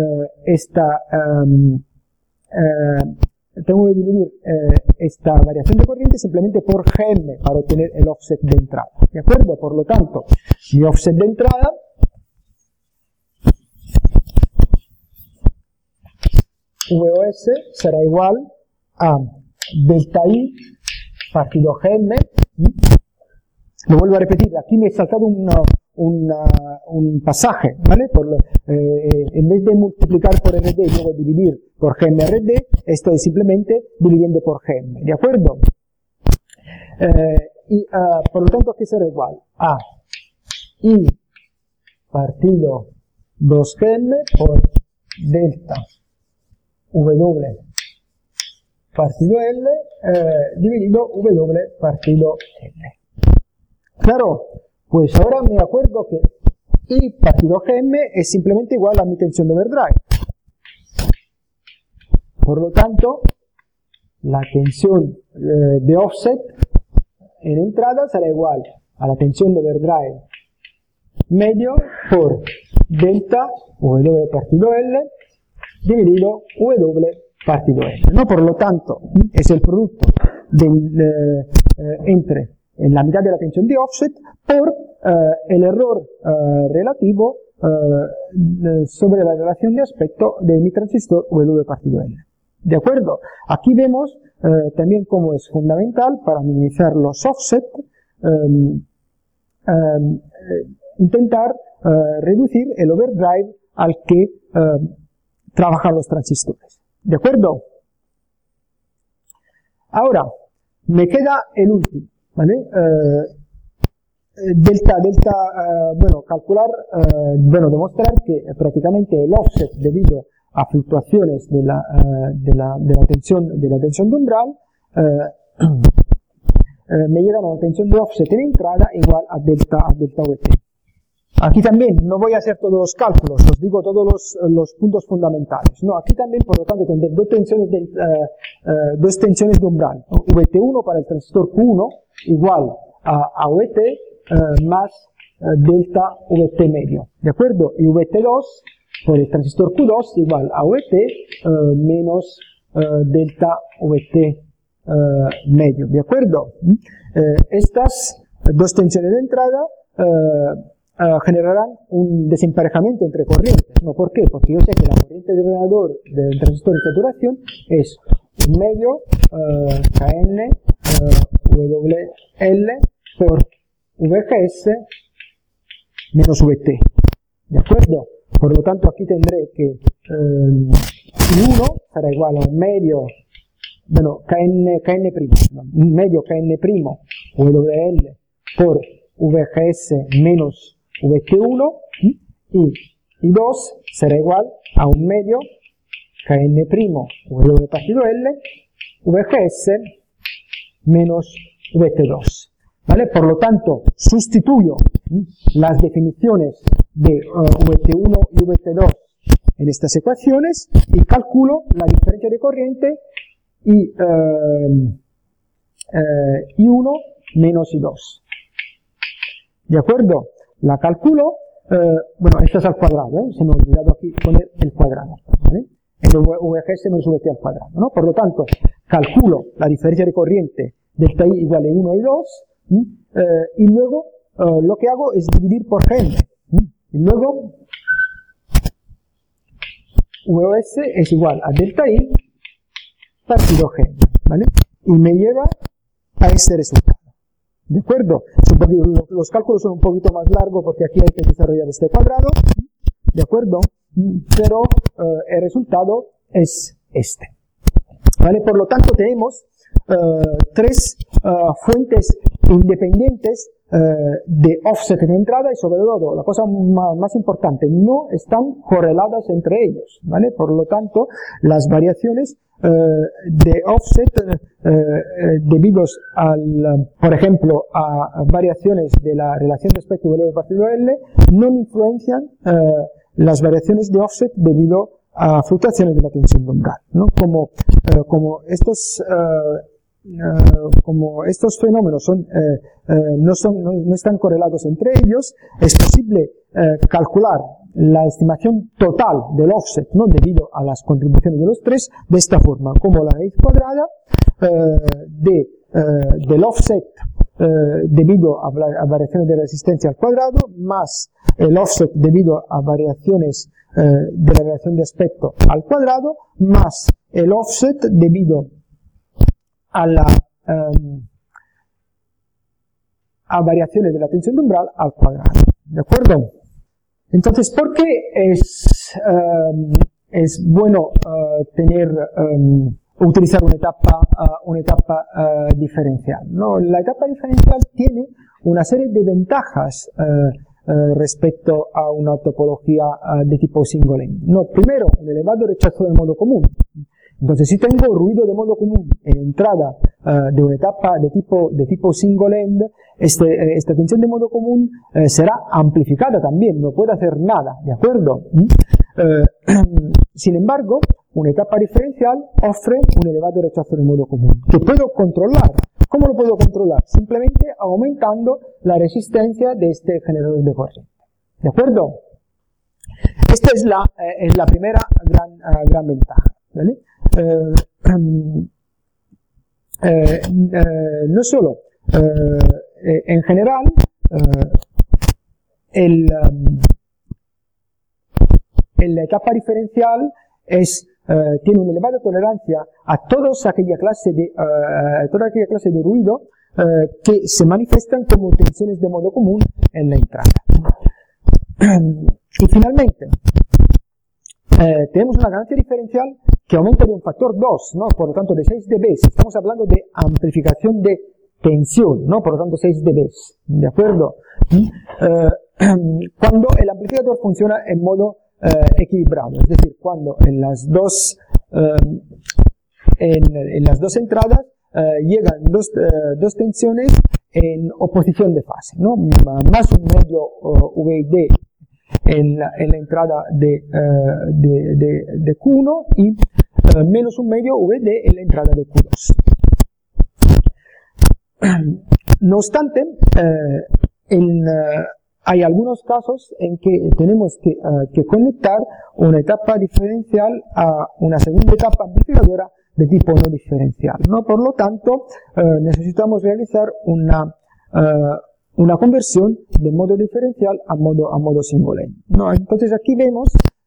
esta variación de corriente simplemente por GM para obtener el offset de entrada. ¿De acuerdo? Por lo tanto, mi offset de entrada VOS será igual a delta I partido GM. Lo vuelvo a repetir, aquí me he saltado un pasaje, ¿vale? En vez de multiplicar por RD y luego dividir por GMRD, estoy simplemente dividiendo por GM, ¿de acuerdo? Por lo tanto, aquí será igual a I partido 2GM por delta W partido L dividido W partido L. Claro, pues ahora me acuerdo que I partido GM es simplemente igual a mi tensión de overdrive. Por lo tanto, la tensión de offset en entrada será igual a la tensión de overdrive medio por delta W partido L dividido W partido L, ¿no? Por lo tanto, es el producto entre en la mitad de la tensión de offset por el error relativo sobre la relación de aspecto de mi transistor W partido N. ¿De acuerdo? Aquí vemos también cómo es fundamental para minimizar los offset intentar reducir el overdrive al que trabajan los transistores. ¿De acuerdo? Ahora, me queda el último, ¿vale? Calcular, demostrar que prácticamente el offset debido a fluctuaciones de la tensión de umbral me llegan a una tensión de offset en entrada igual a delta VT. Aquí también no voy a hacer todos los cálculos, os digo todos los puntos fundamentales. No, aquí también, por lo tanto, tendré dos tensiones de umbral. VT1 para el transistor Q1 igual a VT más delta VT medio. ¿De acuerdo? Y VT2 por el transistor Q2 igual a VT menos delta VT medio. ¿De acuerdo? Estas dos tensiones de entrada generarán un desemparejamiento entre corrientes. ¿No? ¿Por qué? Porque yo sé que la corriente de drenador del transistor de saturación es un medio Kn WL por VGS menos VT. ¿De acuerdo? Por lo tanto, aquí tendré que I1 será igual a un medio, Kn primo, un medio Kn primo WL por VGS menos VT1 y I2 será igual a un medio Kn primo W partido L VGS menos VT2. ¿Vale? Por lo tanto, sustituyo las definiciones de VT1 y VT2 en estas ecuaciones y calculo la diferencia de corriente y I1 menos I2. ¿De acuerdo? La calculo, esto es al cuadrado, se me ha olvidado aquí poner el cuadrado, ¿vale? El VGS menos VT al cuadrado, ¿no? Por lo tanto, calculo la diferencia de corriente delta I igual a 1 y 2, y luego lo que hago es dividir por Gn, y luego VOS es igual a delta I partido Gn, ¿vale? Y me lleva a este resultado. ¿De acuerdo? Los cálculos son un poquito más largos porque aquí hay que desarrollar este cuadrado, ¿de acuerdo? Pero el resultado es este. ¿Vale? Por lo tanto, tenemos tres fuentes independientes de offset en entrada y sobre todo, la cosa más importante, no están correladas entre ellos, ¿vale? Por lo tanto, las variaciones de offset debidos por ejemplo, a variaciones de la relación de aspecto W partido L, no influencian las variaciones de offset debido a fluctuaciones de la tensión de umbral, ¿no? Como estos fenómenos no están correlados entre ellos, es posible calcular la estimación total del offset, ¿no? Debido a las contribuciones de los tres, de esta forma, como la raíz cuadrada del offset debido a variaciones de resistencia al cuadrado, más el offset debido a variaciones de la relación de aspecto al cuadrado, más el offset debido a variaciones de la tensión de umbral al cuadrado. ¿De acuerdo? Entonces, ¿por qué es bueno utilizar una etapa diferencial? ¿No? La etapa diferencial tiene una serie de ventajas respecto a una topología de tipo single end. No, primero, un elevado rechazo del modo común. Entonces, si tengo ruido de modo común en entrada de una etapa de tipo single end, esta tensión de modo común será amplificada también, no puede hacer nada, ¿de acuerdo? Sin embargo, una etapa diferencial ofrece un elevado rechazo de modo común, que puedo controlar. ¿Cómo lo puedo controlar? Simplemente aumentando la resistencia de este generador de corriente. ¿De acuerdo? Esta es la primera gran ventaja, ¿vale? No solo en general, la etapa diferencial tiene una elevada tolerancia a toda aquella clase de ruido que se manifiestan como tensiones de modo común en la entrada. Y finalmente, tenemos una ganancia diferencial que aumenta de un factor 2, ¿no? Por lo tanto de 6 dB. Estamos hablando de amplificación de tensión, ¿no? Por lo tanto 6 dB, ¿de acuerdo? Cuando el amplificador funciona en modo equilibrado, es decir, cuando en las dos entradas llegan dos tensiones en oposición de fase, ¿no? Más un medio VD en la entrada de Q1 y menos un medio VD en la entrada de Q2. No obstante, hay algunos casos en que tenemos que conectar una etapa diferencial a una segunda etapa amplificadora de tipo no diferencial, ¿no? Por lo tanto, necesitamos realizar una conversión de modo diferencial a modo single end, ¿no? Entonces aquí vemos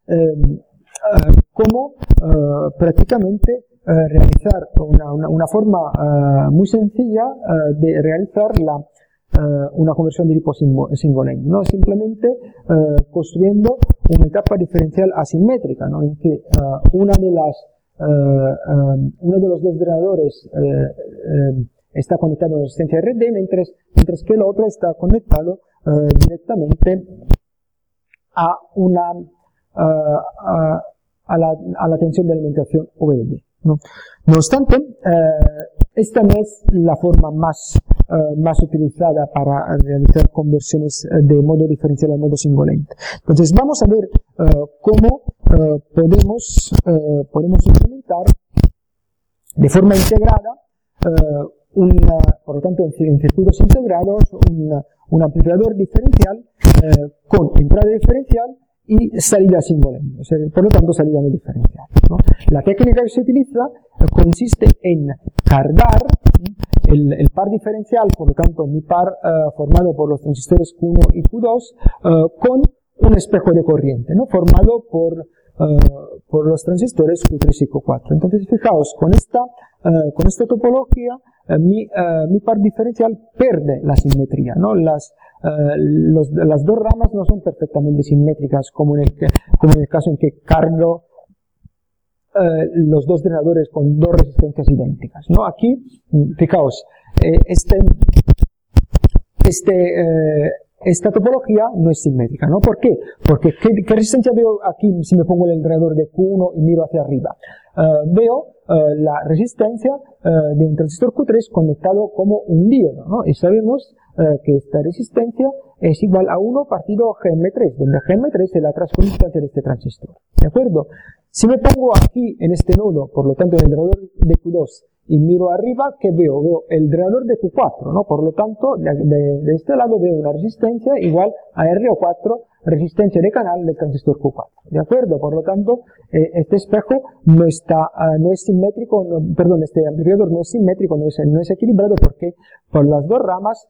cómo prácticamente realizar una forma muy sencilla de realizar una conversión de tipo single end, ¿no? Simplemente construyendo una etapa diferencial asimétrica, ¿no? En que uno de los dos drenadores está conectado a resistencia RD, mientras que el otro está conectado directamente a la tensión de alimentación VDD, ¿no? No obstante, esta no es la forma más utilizada para realizar conversiones de modo diferencial a modo single end. Entonces vamos a ver cómo podemos implementar de forma integrada por lo tanto en circuitos integrados un amplificador diferencial con entrada diferencial y salida single end, o sea, por lo tanto salida no diferencial, ¿no? La técnica que se utiliza consiste en cargar el par diferencial, por lo tanto mi par formado por los transistores Q1 y Q2 con un espejo de corriente, ¿no? Formado por los transistores Q3 y Q4. Entonces fijaos, con esta topología mi par diferencial pierde la simetría, ¿no? Las dos ramas no son perfectamente simétricas como en el caso en que cargo los dos drenadores con dos resistencias idénticas, ¿no? Aquí, fijaos, esta topología no es simétrica, ¿no? ¿Por qué? Porque ¿qué resistencia veo aquí si me pongo el drenador de Q1 y miro hacia arriba? Veo la resistencia de un transistor Q3 conectado como un diodo, ¿no? Y sabemos que esta resistencia es igual a 1 partido GM3, donde GM3 es la transconductancia de este transistor, ¿de acuerdo? Si me pongo aquí en este nodo, por lo tanto en el drenador de Q2, y miro arriba, ¿qué veo? Veo el drenador de Q4, ¿no? Por lo tanto, de este lado veo una resistencia igual a RO4, resistencia de canal del transistor Q4, ¿de acuerdo? Por lo tanto, este espejo no es simétrico, perdón, este amplificador no es simétrico, no es equilibrado, porque por las dos ramas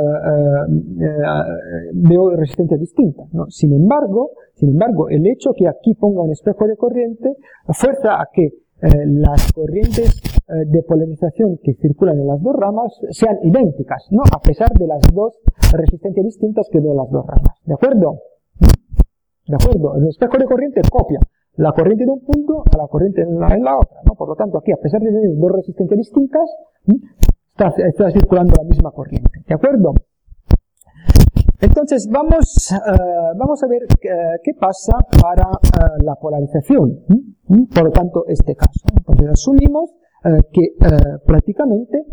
veo resistencias distintas, ¿no? Sin embargo, el hecho que aquí ponga un espejo de corriente fuerza a que las corrientes de polarización que circulan en las dos ramas sean idénticas, ¿no? A pesar de las dos resistencias distintas que veo en las dos ramas, ¿de acuerdo? ¿De acuerdo? El espejo de corriente copia la corriente de un punto a la corriente en la otra, ¿no? Por lo tanto, aquí, a pesar de tener dos resistencias distintas, está circulando la misma corriente, ¿de acuerdo? Entonces, vamos a ver qué pasa para la polarización, por lo tanto, este caso. Entonces, asumimos que prácticamente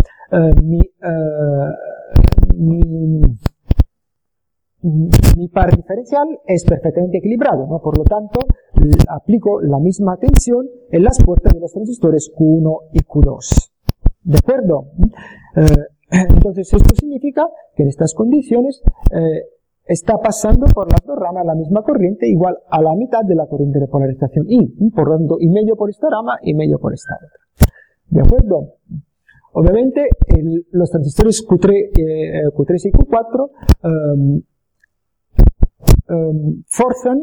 mi par diferencial es perfectamente equilibrado, ¿no? Por lo tanto, aplico la misma tensión en las puertas de los transistores Q1 y Q2. ¿De acuerdo? Entonces, esto significa que en estas condiciones está pasando por las dos ramas la misma corriente igual a la mitad de la corriente de polarización I, por lo tanto, y medio por esta rama y medio por esta otra. ¿De acuerdo? Obviamente los transistores Q3 y Q4 forzan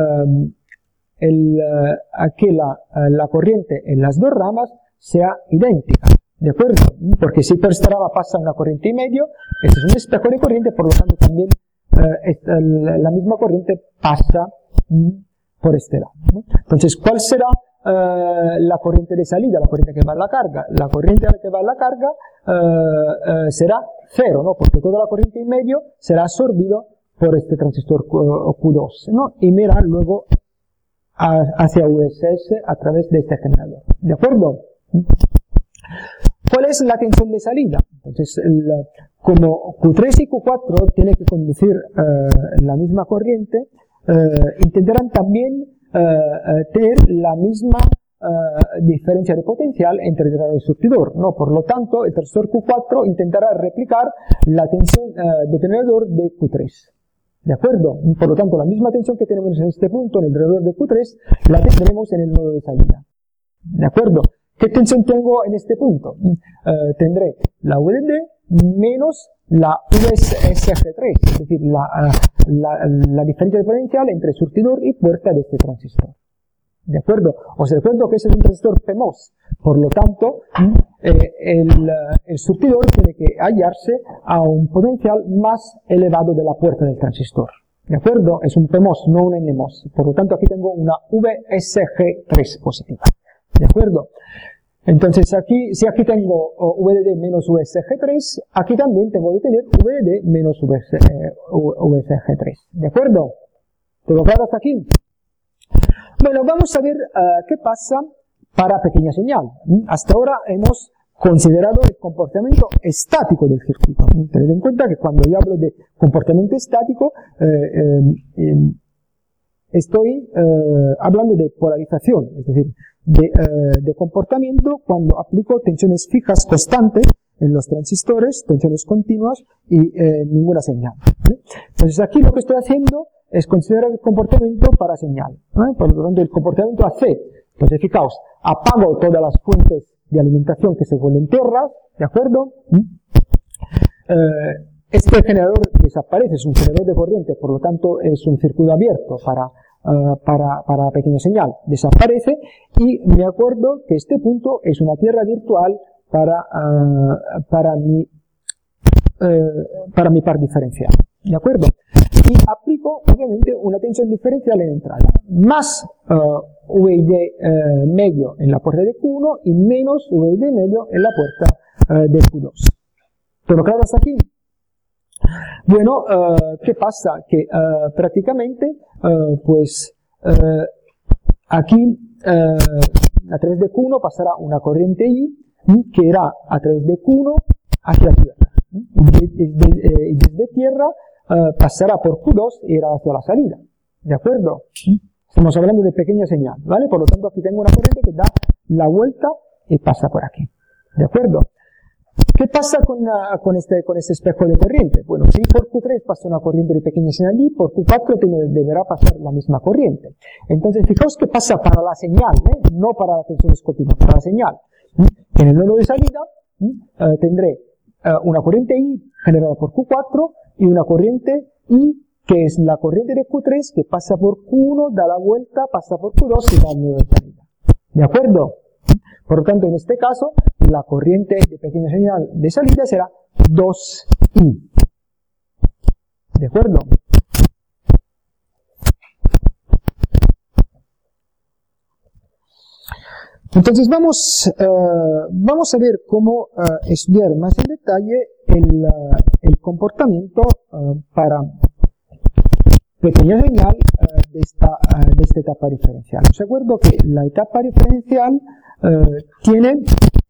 a que la corriente en las dos ramas sea idéntica, ¿de acuerdo? Porque si por esta rama pasa una corriente y medio, este es un espejo de corriente, por lo tanto también la misma corriente pasa por este lado, ¿no? Entonces, ¿cuál será la corriente de salida? La corriente que va a la carga. La corriente a la que va a la carga será cero, ¿no? Porque toda la corriente y medio será absorbido por este transistor Q2, ¿no? Y me irá luego hacia VSS a través de este generador, ¿de acuerdo? ¿Cuál es la tensión de salida? Entonces, como Q3 y Q4 tienen que conducir la misma corriente, intentarán también tener la misma diferencia de potencial entre el generador y el surtidor, ¿no? Por lo tanto, el transistor Q4 intentará replicar la tensión de generador de Q3. ¿De acuerdo? Por lo tanto, la misma tensión que tenemos en este punto, en el generador de Q3, la tendremos en el nodo de salida. ¿De acuerdo? ¿Qué tensión tengo en este punto? Tendré la VDD menos la VSG3, es decir, la diferencia de potencial entre surtidor y puerta de este transistor. ¿De acuerdo? Os recuerdo que ese es un transistor PMOS, por lo tanto, el surtidor tiene que hallarse a un potencial más elevado de la puerta del transistor. ¿De acuerdo? Es un PMOS, no un NMOS. Por lo tanto, aquí tengo una VSG3 positiva. ¿De acuerdo? Entonces, si aquí tengo VDD menos VSG3, aquí también tengo que tener VDD menos VSG3. ¿De acuerdo? ¿Todo claro hasta aquí? Bueno, vamos a ver qué pasa para pequeña señal. Hasta ahora hemos considerado el comportamiento estático del circuito. Tened en cuenta que cuando yo hablo de comportamiento estático, estoy hablando de polarización, es decir, de comportamiento cuando aplico tensiones fijas constantes en los transistores, tensiones continuas y ninguna señal, ¿vale? Entonces aquí lo que estoy haciendo es considerar el comportamiento para señal, ¿vale? Por lo tanto, el comportamiento AC. Entonces, fijaos, apago todas las fuentes de alimentación que se vuelven tierras, ¿de acuerdo? Este generador desaparece, es un generador de corriente, por lo tanto es un circuito abierto para pequeña señal. Desaparece y me acuerdo que este punto es una tierra virtual para mi par diferencial, ¿de acuerdo? Y aplico, obviamente, una tensión diferencial en entrada, más VID medio en la puerta de Q1 y menos VID medio en la puerta de Q2. ¿Todo claro hasta aquí? Bueno, ¿qué pasa? Que prácticamente, aquí a través de Q1 pasará una corriente I que irá a través de Q1 hacia la Tierra. Y desde Tierra pasará por Q2 e irá hacia la salida. ¿De acuerdo? Estamos hablando de pequeña señal, ¿vale? Por lo tanto, aquí tengo una corriente que da la vuelta y pasa por aquí. ¿De acuerdo? ¿Qué pasa con este espejo de corriente? Bueno, si por Q3 pasa una corriente de pequeña señal I, por Q4 deberá pasar la misma corriente. Entonces, fijaos qué pasa para la señal, no para la tensión discontinua, para la señal. En el nodo de salida tendré una corriente I generada por Q4 y una corriente I que es la corriente de Q3 que pasa por Q1, da la vuelta, pasa por Q2 y da al nodo de salida. ¿De acuerdo? Por lo tanto, en este caso, la corriente de pequeña señal de salida será 2I. ¿De acuerdo? Entonces vamos a ver cómo estudiar más en detalle el comportamiento para pequeña señal de esta etapa diferencial. Os recuerdo que la etapa diferencial tiene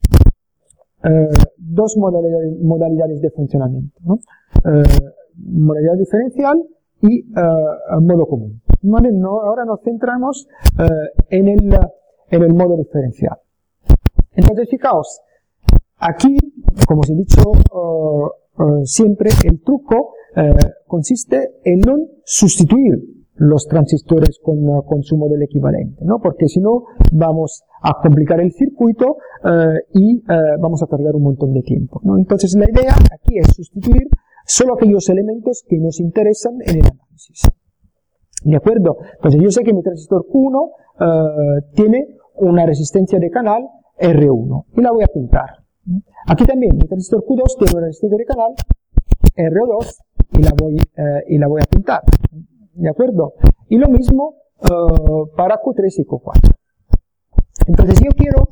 dos modalidades de funcionamiento, ¿no? Modalidad diferencial y modo común. ¿Vale? Ahora nos centramos en el modo diferencial. Entonces, fijaos, aquí, como os he dicho siempre, el truco consiste en no sustituir los transistores con su modelo equivalente, ¿no? Porque si no vamos a complicar el circuito y vamos a tardar un montón de tiempo, ¿no? Entonces la idea aquí es sustituir solo aquellos elementos que nos interesan en el análisis. ¿De acuerdo? Entonces yo sé que mi transistor Q1 tiene una resistencia de canal R1 y la voy a pintar. Aquí también mi transistor Q2 tiene una resistencia de canal R2 y la voy a pintar. ¿De acuerdo? Y lo mismo para Q3 y Q4. Entonces yo quiero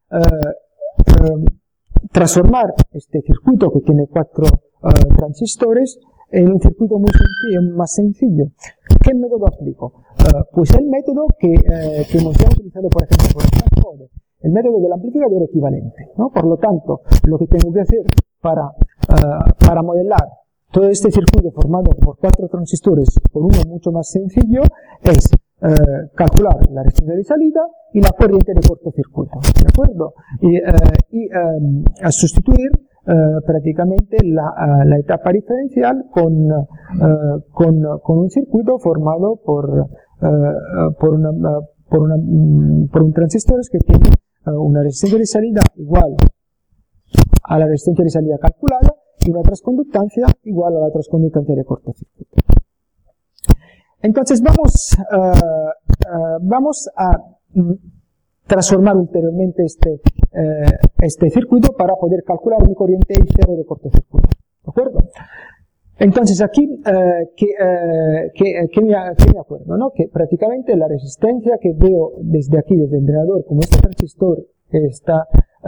transformar este circuito que tiene 4 transistores en un circuito muy sencillo, más sencillo. ¿Qué método aplico? Pues el método que hemos ya utilizado, por ejemplo, por el transcode, el método del amplificador equivalente, ¿no? Por lo tanto, lo que tengo que hacer para modelar todo este circuito formado por 4 transistores por uno mucho más sencillo es calcular la resistencia de salida y la corriente de cortocircuito, ¿de acuerdo? Y a sustituir prácticamente la etapa diferencial con un circuito formado por un transistor que tiene una resistencia de salida igual a la resistencia de salida calculada y una transconductancia igual a la transconductancia de cortocircuito. Entonces vamos a transformar ulteriormente este circuito para poder calcular mi corriente I0 de cortocircuito. ¿De acuerdo? Entonces aquí, ¿qué me acuerdo? ¿No? Que prácticamente la resistencia que veo desde aquí, desde el drenador, como este transistor está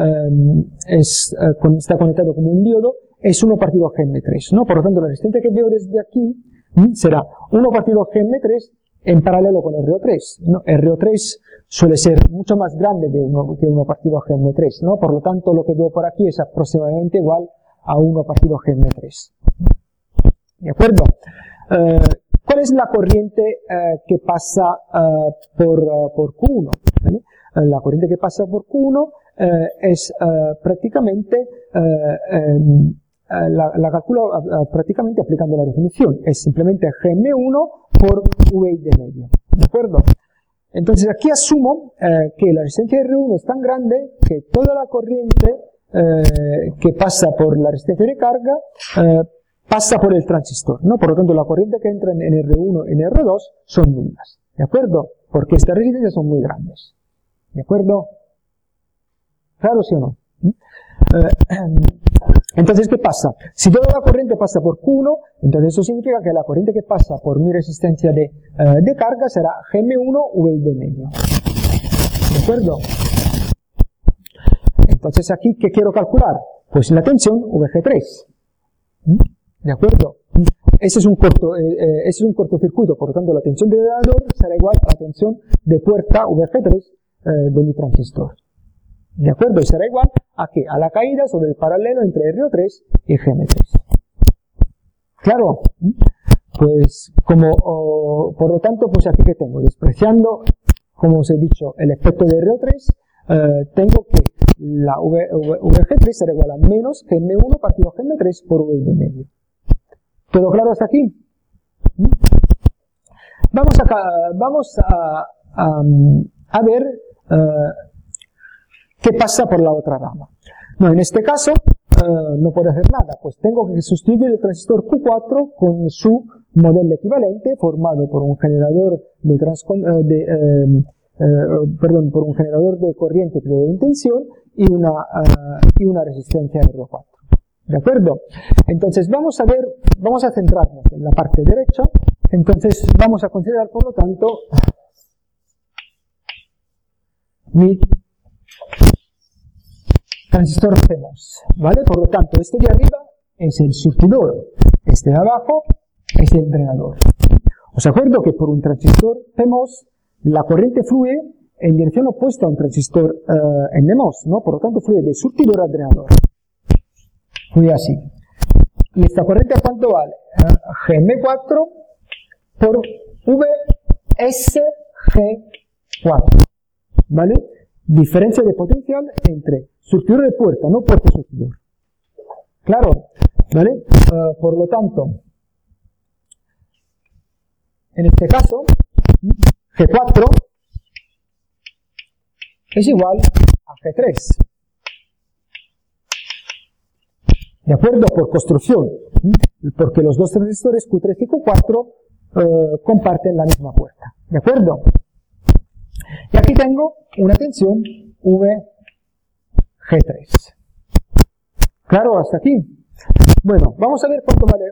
conectado como un diodo, es 1 partido GM3, ¿no? Por lo tanto, la resistencia que veo desde aquí será 1 partido GM3 en paralelo con RO3, ¿no? RO3 suele ser mucho más grande que 1 partido GM3, ¿no? Por lo tanto, lo que veo por aquí es aproximadamente igual a 1 partido GM3. ¿De acuerdo? ¿Cuál es la corriente que pasa por Q1? ¿Vale? La corriente que pasa por Q1 es prácticamente la calculo prácticamente aplicando la definición. Es simplemente GM1 por VI de medio. ¿De acuerdo? Entonces aquí asumo que la resistencia R1 es tan grande que toda la corriente que pasa por la resistencia de carga pasa por el transistor, ¿no? Por lo tanto, la corriente que entra en R1 y en R2 son nulas. ¿De acuerdo? Porque estas resistencias son muy grandes. ¿De acuerdo? ¿Claro, sí o no? Entonces, ¿qué pasa? Si toda la corriente pasa por Q1, entonces eso significa que la corriente que pasa por mi resistencia de carga será GM1 VI de medio. ¿De acuerdo? Entonces aquí, ¿qué quiero calcular? Pues la tensión VG3. ¿De acuerdo? Ese es un cortocircuito, por lo tanto la tensión del drenador será igual a la tensión de puerta VG3 de mi transistor. ¿De acuerdo? Y será igual a ¿qué? A la caída sobre el paralelo entre RO3 y GM3. ¿Claro? Pues por lo tanto, pues aquí que tengo, despreciando, como os he dicho, el efecto de RO3, tengo que la VG3 será igual a menos GM1 partido GM3 por VI de medio. ¿Todo claro hasta aquí? Vamos a ver ¿qué pasa por la otra rama? No, en este caso no puedo hacer nada, pues tengo que sustituir el transistor Q4 con su modelo equivalente formado por un generador por un generador de corriente periodo de intención y una resistencia RO4. ¿De acuerdo? Entonces vamos a centrarnos en la parte derecha. Entonces vamos a considerar, por lo tanto, mi transistor CMOS, ¿vale? Por lo tanto, este de arriba es el surtidor, este de abajo es el drenador. ¿Os acuerdo que por un transistor CMOS la corriente fluye en dirección opuesta a un transistor NMOS, ¿no? Por lo tanto, fluye de surtidor a drenador. Fluye así. ¿Y esta corriente cuánto vale? GM4 por VSG4, ¿vale? Diferencia de potencial entre surtidor de puerta, no puerta surtidor. ¿Claro? ¿Vale? Por lo tanto, en este caso, G4 es igual a G3. ¿De acuerdo? Por construcción. Porque los dos transistores Q3 y Q4 comparten la misma puerta. ¿De acuerdo? Y aquí tengo una tensión VG3. ¿Claro? Hasta aquí. Bueno, vamos a ver cuánto vale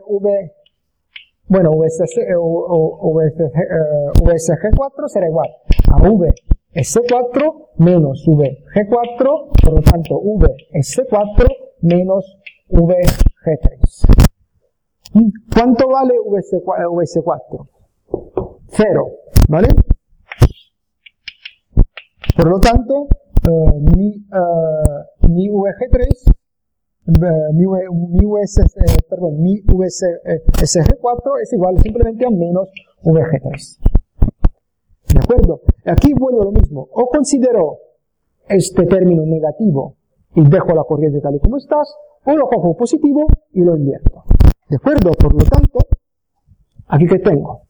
VSG4 será igual a VS4 menos VG4, por lo tanto VS4 menos VG3. ¿Cuánto vale VS4? 0, ¿vale? Por lo tanto, mi VG3, mi VSG4 es igual simplemente a menos VG3. ¿De acuerdo? Aquí vuelvo a lo mismo. O considero este término negativo y dejo la corriente tal y como estás, o lo cojo positivo y lo invierto. ¿De acuerdo? Por lo tanto, aquí que tengo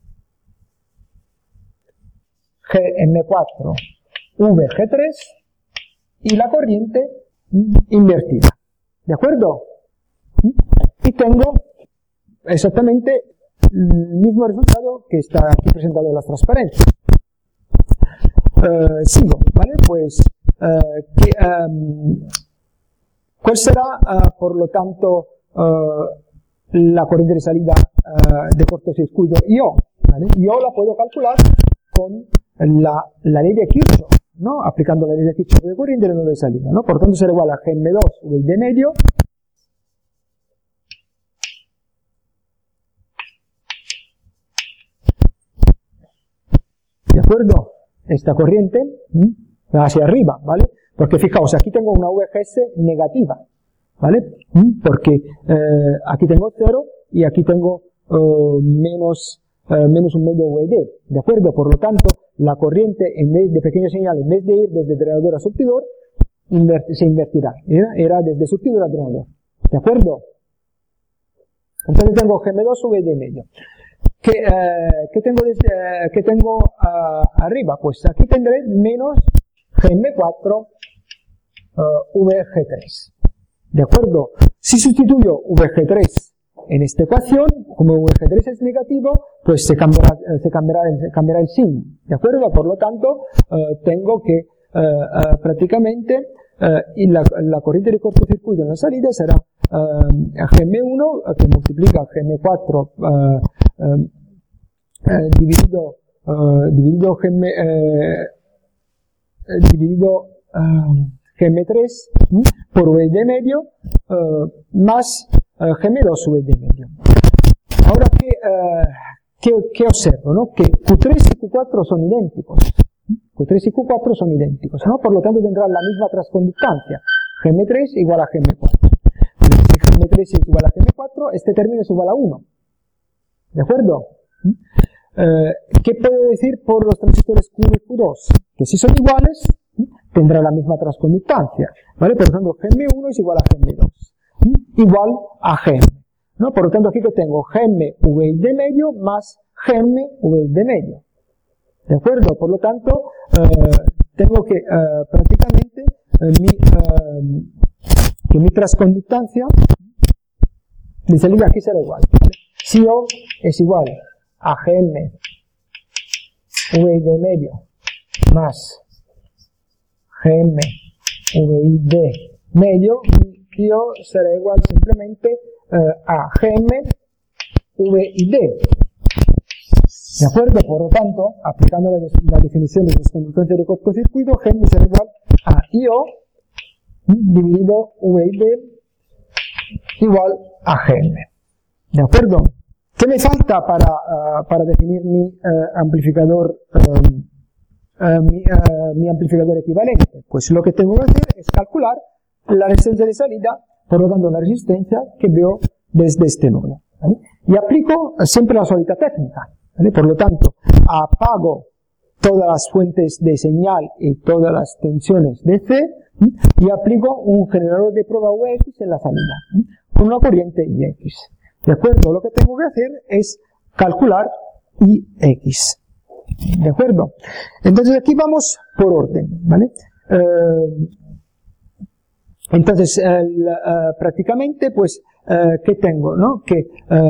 GM4 VG3 y la corriente invertida. ¿De acuerdo? Y tengo exactamente el mismo resultado que está aquí presentado en las transparencias. Sigo, ¿vale? Pues, ¿cuál será, por lo tanto, la corriente de salida de cortocircuito IO? ¿Vale? IO la puedo calcular con la ley de Kirchhoff, ¿no? Aplicando la ley de Kirchhoff de corriente del nodo de salida, ¿no? Por tanto, será igual a GM2 VI de medio ¿de acuerdo? Esta corriente hacia arriba, ¿vale? Porque fijaos, aquí tengo una VGS negativa, ¿vale? Porque aquí tengo 0 y aquí tengo menos un medio VD, ¿de acuerdo? Por lo tanto, la corriente en vez de pequeña señal, en vez de ir desde drenador a surtidor, se invertirá. Era desde surtidor a drenador, ¿de acuerdo? Entonces tengo GM2 VD medio. ¿Qué tengo arriba? Pues aquí tendré menos GM4 VG3. ¿De acuerdo? Si sustituyo VG3 en esta ecuación, como VG3 es negativo, pues se cambiará el signo. ¿De acuerdo? Por lo tanto, tengo que prácticamente y la corriente de cortocircuito en la salida será GM1 que multiplica GM4 dividido GM3 por V de medio más GM2 V de medio. Ahora, ¿qué observo? ¿No? Que Q3 y Q4 son idénticos. Q3 y Q4 son idénticos, ¿no? Por lo tanto tendrán la misma transconductancia. GM3 igual a GM4. Si GM3 es igual a GM4, este término es igual a 1. ¿De acuerdo? ¿Qué puedo decir por los transistores Q1 y Q2? Que si son iguales, tendrá la misma transconductancia, ¿vale? Por lo tanto, GM1 es igual a GM2, igual a GM, ¿no? Por lo tanto, aquí que tengo GMVI de medio más GMVI de medio, ¿de acuerdo? Por lo tanto, tengo que prácticamente mi transconductancia de salida aquí será igual, ¿vale? Si O es igual a GM VI de medio más GM VI de medio, y O será igual simplemente a GM VI de. ¿De acuerdo? Por lo tanto, aplicando la definición de transconductancia de cortocircuito, GM será igual a IO dividido VI de igual a GM. ¿De acuerdo? ¿Qué me falta para definir mi amplificador mi amplificador equivalente? Pues lo que tengo que hacer es calcular la resistencia de salida, por lo tanto la resistencia que veo desde este nodo, ¿vale? Y aplico siempre la solita técnica, ¿vale? Por lo tanto, apago todas las fuentes de señal y todas las tensiones de C y aplico un generador de prueba UX en la salida, con una corriente IX. ¿De acuerdo? Lo que tengo que hacer es calcular IX. ¿De acuerdo? Entonces aquí vamos por orden, ¿vale? Entonces, prácticamente, pues, ¿qué tengo? ¿No? Que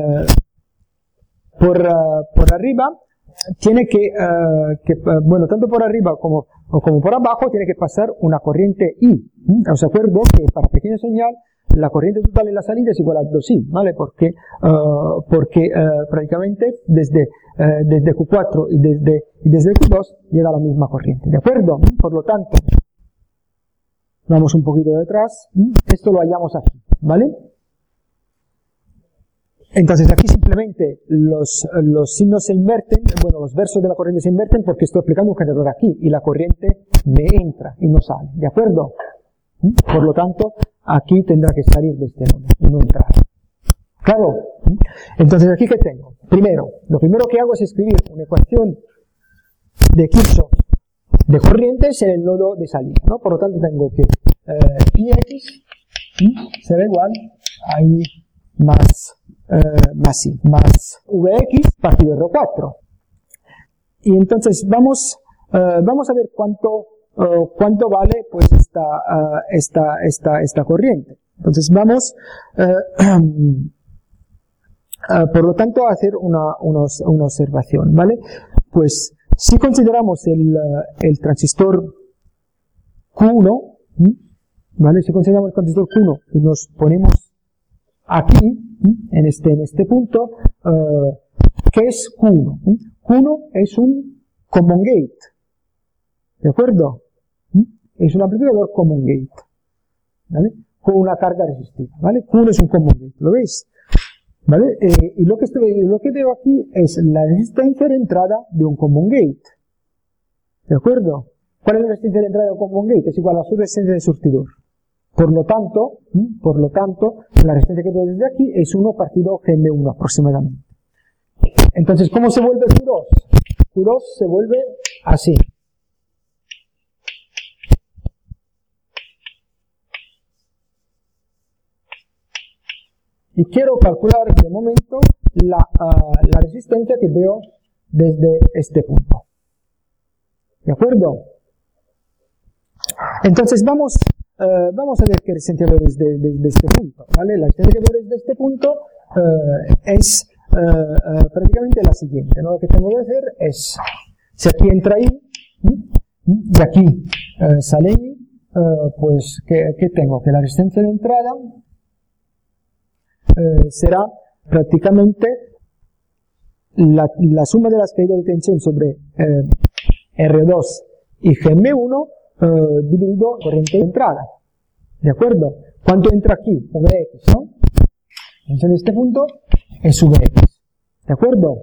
por arriba tiene bueno, tanto por arriba como por abajo tiene que pasar una corriente I. Os acuerdo que para pequeña señal la corriente total en la salida es igual a 2I, ¿vale? Porque prácticamente desde Q4 y desde Q2 llega la misma corriente, ¿de acuerdo? Por lo tanto, vamos un poquito detrás, esto lo hallamos aquí, ¿vale? Entonces aquí simplemente los signos se invierten, bueno, los versos de la corriente se invierten porque estoy aplicando un generador aquí y la corriente me entra y no sale, ¿de acuerdo? Por lo tanto, aquí tendrá que salir de este nodo y no entrar. ¿Claro? Entonces aquí ¿qué tengo? Lo primero que hago es escribir una ecuación de Kirchhoff de corrientes en el nodo de salida, ¿no? Por lo tanto tengo que IX será igual a I más I, más VX partido R4. Y entonces vamos a ver cuánto vale pues esta corriente. Entonces vamos por lo tanto a hacer una observación, ¿vale? Pues si consideramos el transistor Q1, ¿vale? Si consideramos el transistor Q1 y nos ponemos aquí, en este punto, ¿qué es Q1? Q1 es un common gate, ¿de acuerdo? Es un amplificador common gate, ¿vale? Con una carga resistiva, ¿vale? Q1 es un common gate, ¿lo veis? ¿Vale? Y lo que veo aquí es la resistencia de entrada de un common gate, ¿de acuerdo? ¿Cuál es la resistencia de entrada de un common gate? Es igual a su resistencia de surtidor. Por lo tanto, la resistencia que veo desde aquí es 1 partido GM1 aproximadamente. Entonces, ¿cómo se vuelve Q2? Q2 se vuelve así. Y quiero calcular de momento la resistencia que veo desde este punto. ¿De acuerdo? Entonces vamos a ver qué resistencia veo desde este punto, ¿vale? La resistencia que veo desde este punto es prácticamente la siguiente, ¿no? Lo que tengo que hacer es, si aquí entra I, y aquí sale I, pues, ¿qué tengo? Que la resistencia de entrada será prácticamente la suma de las caídas de tensión sobre R2 y GM1 dividido corriente de entrada. ¿De acuerdo? ¿Cuánto entra aquí? VX, ¿no? Entonces en este punto es VX. ¿De acuerdo?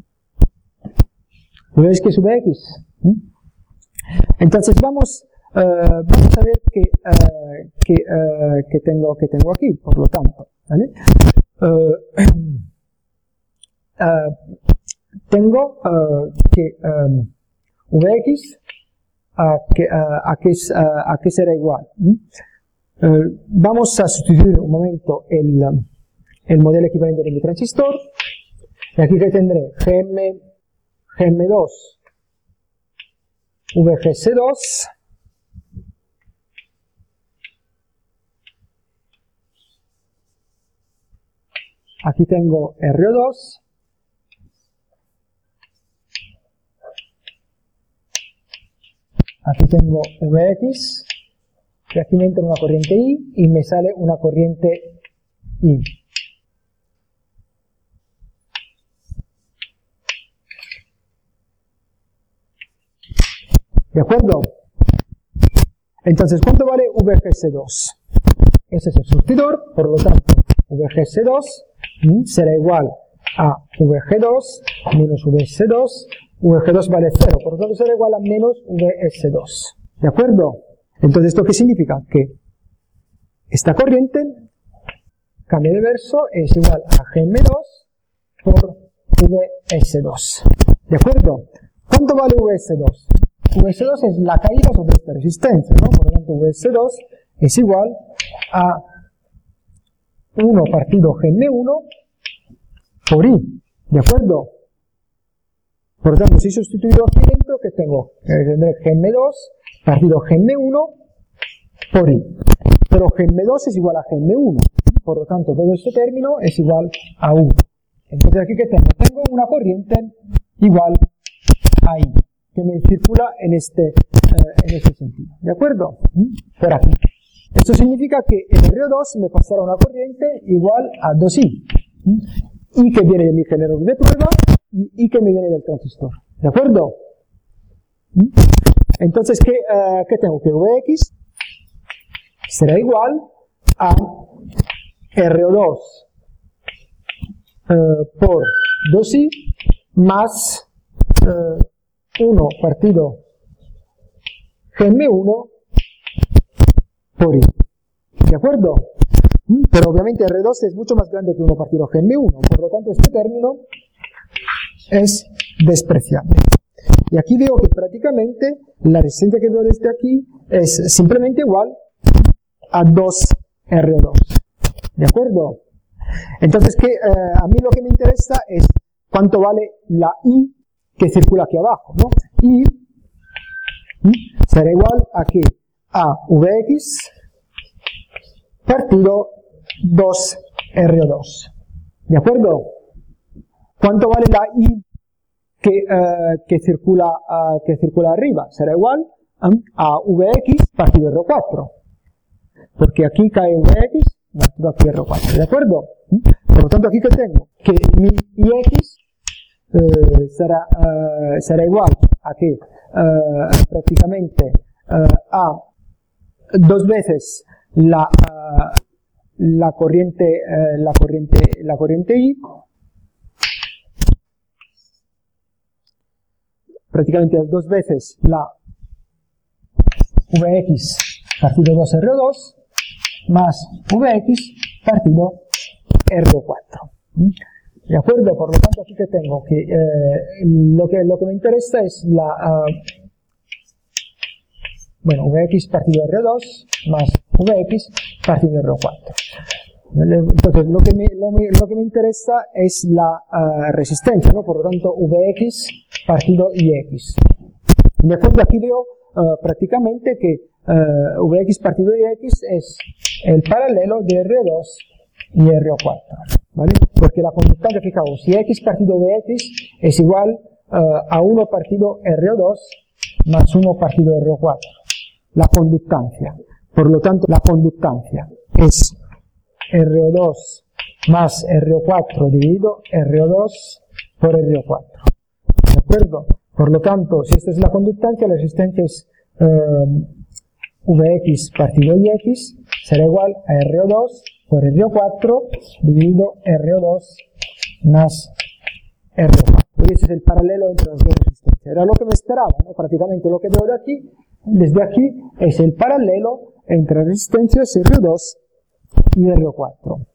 ¿Veis que es VX? Entonces vamos a ver qué tengo aquí, por lo tanto, ¿vale? Tengo que Vx a qué será igual. Vamos a sustituir un momento el modelo equivalente de mi transistor, y aquí que tendré GM2 VGS2 aquí tengo RO2 aquí tengo Vx y aquí me entra una corriente I y me sale una corriente I. ¿De acuerdo? Entonces, ¿cuánto vale VGS2? Ese es el surtidor, por lo tanto, VGS2 será igual a VG2 menos VS2. VG2 vale 0, por lo tanto será igual a menos VS2. ¿De acuerdo? Entonces, ¿esto qué significa? Que esta corriente, cambio de verso, es igual a GM2 por VS2. ¿De acuerdo? ¿Cuánto vale VS2? VS2 es la caída sobre esta resistencia, ¿no? Por lo tanto, VS2 es igual a 1 partido GM1 por I. ¿De acuerdo? Por lo tanto, si sustituyo aquí dentro, ¿qué tengo? Tendré Gm2 partido Gm1 por I. Pero Gm2 es igual a Gm1. Por lo tanto, todo este término es igual a U. Entonces, ¿aquí qué tengo? Tengo una corriente igual a I, que me circula en este sentido. ¿De acuerdo? Por aquí. Esto significa que en el RO2 me pasará una corriente igual a 2I. I que viene de mi generador de prueba y I que me viene del transistor. ¿De acuerdo? Entonces, ¿qué tengo? Que Vx será igual a RO2 por 2I más 1 partido Gm1 por I. ¿De acuerdo? Pero obviamente R2 es mucho más grande que 1 partido Gm1, por lo tanto este término es despreciable. Y aquí veo que prácticamente la resistencia que veo desde aquí es simplemente igual a 2R2. ¿De acuerdo? Entonces, a mí lo que me interesa es cuánto vale la I que circula aquí abajo, ¿no? I será igual a que a Vx partido 2R2. ¿De acuerdo? ¿Cuánto vale la I que circula arriba? Será igual a Vx partido R4. Porque aquí cae Vx partido aquí R4. ¿De acuerdo? Por lo tanto, aquí que tengo que mi Ix será igual a que prácticamente a 2 veces la corriente I, prácticamente a 2 veces la Vx partido 2R2 más Vx partido R4. ¿De acuerdo? Por lo tanto, aquí que tengo que lo que me interesa es Vx partido R2 más Vx partido R4. Entonces, lo que me interesa es la resistencia, ¿no? Por lo tanto, Vx partido Ix. De acuerdo, aquí veo prácticamente que Vx partido Ix es el paralelo de R2 y R4, ¿vale? Porque la conductancia, fijaos, si X partido Vx es igual a 1 partido RO2 más 1 partido RO4. La conductancia. Por lo tanto, la conductancia es RO2 más RO4 dividido RO2 por RO4. ¿De acuerdo? Por lo tanto, si esta es la conductancia, la resistencia es Vx partido Ix será igual a RO2 por RO4 dividido RO2 más RO4. Y ese es el paralelo entre las dos resistencias. Era lo que me esperaba, ¿no? Prácticamente lo que veo de aquí, desde aquí, es el paralelo entre resistencias RO2 y RO4.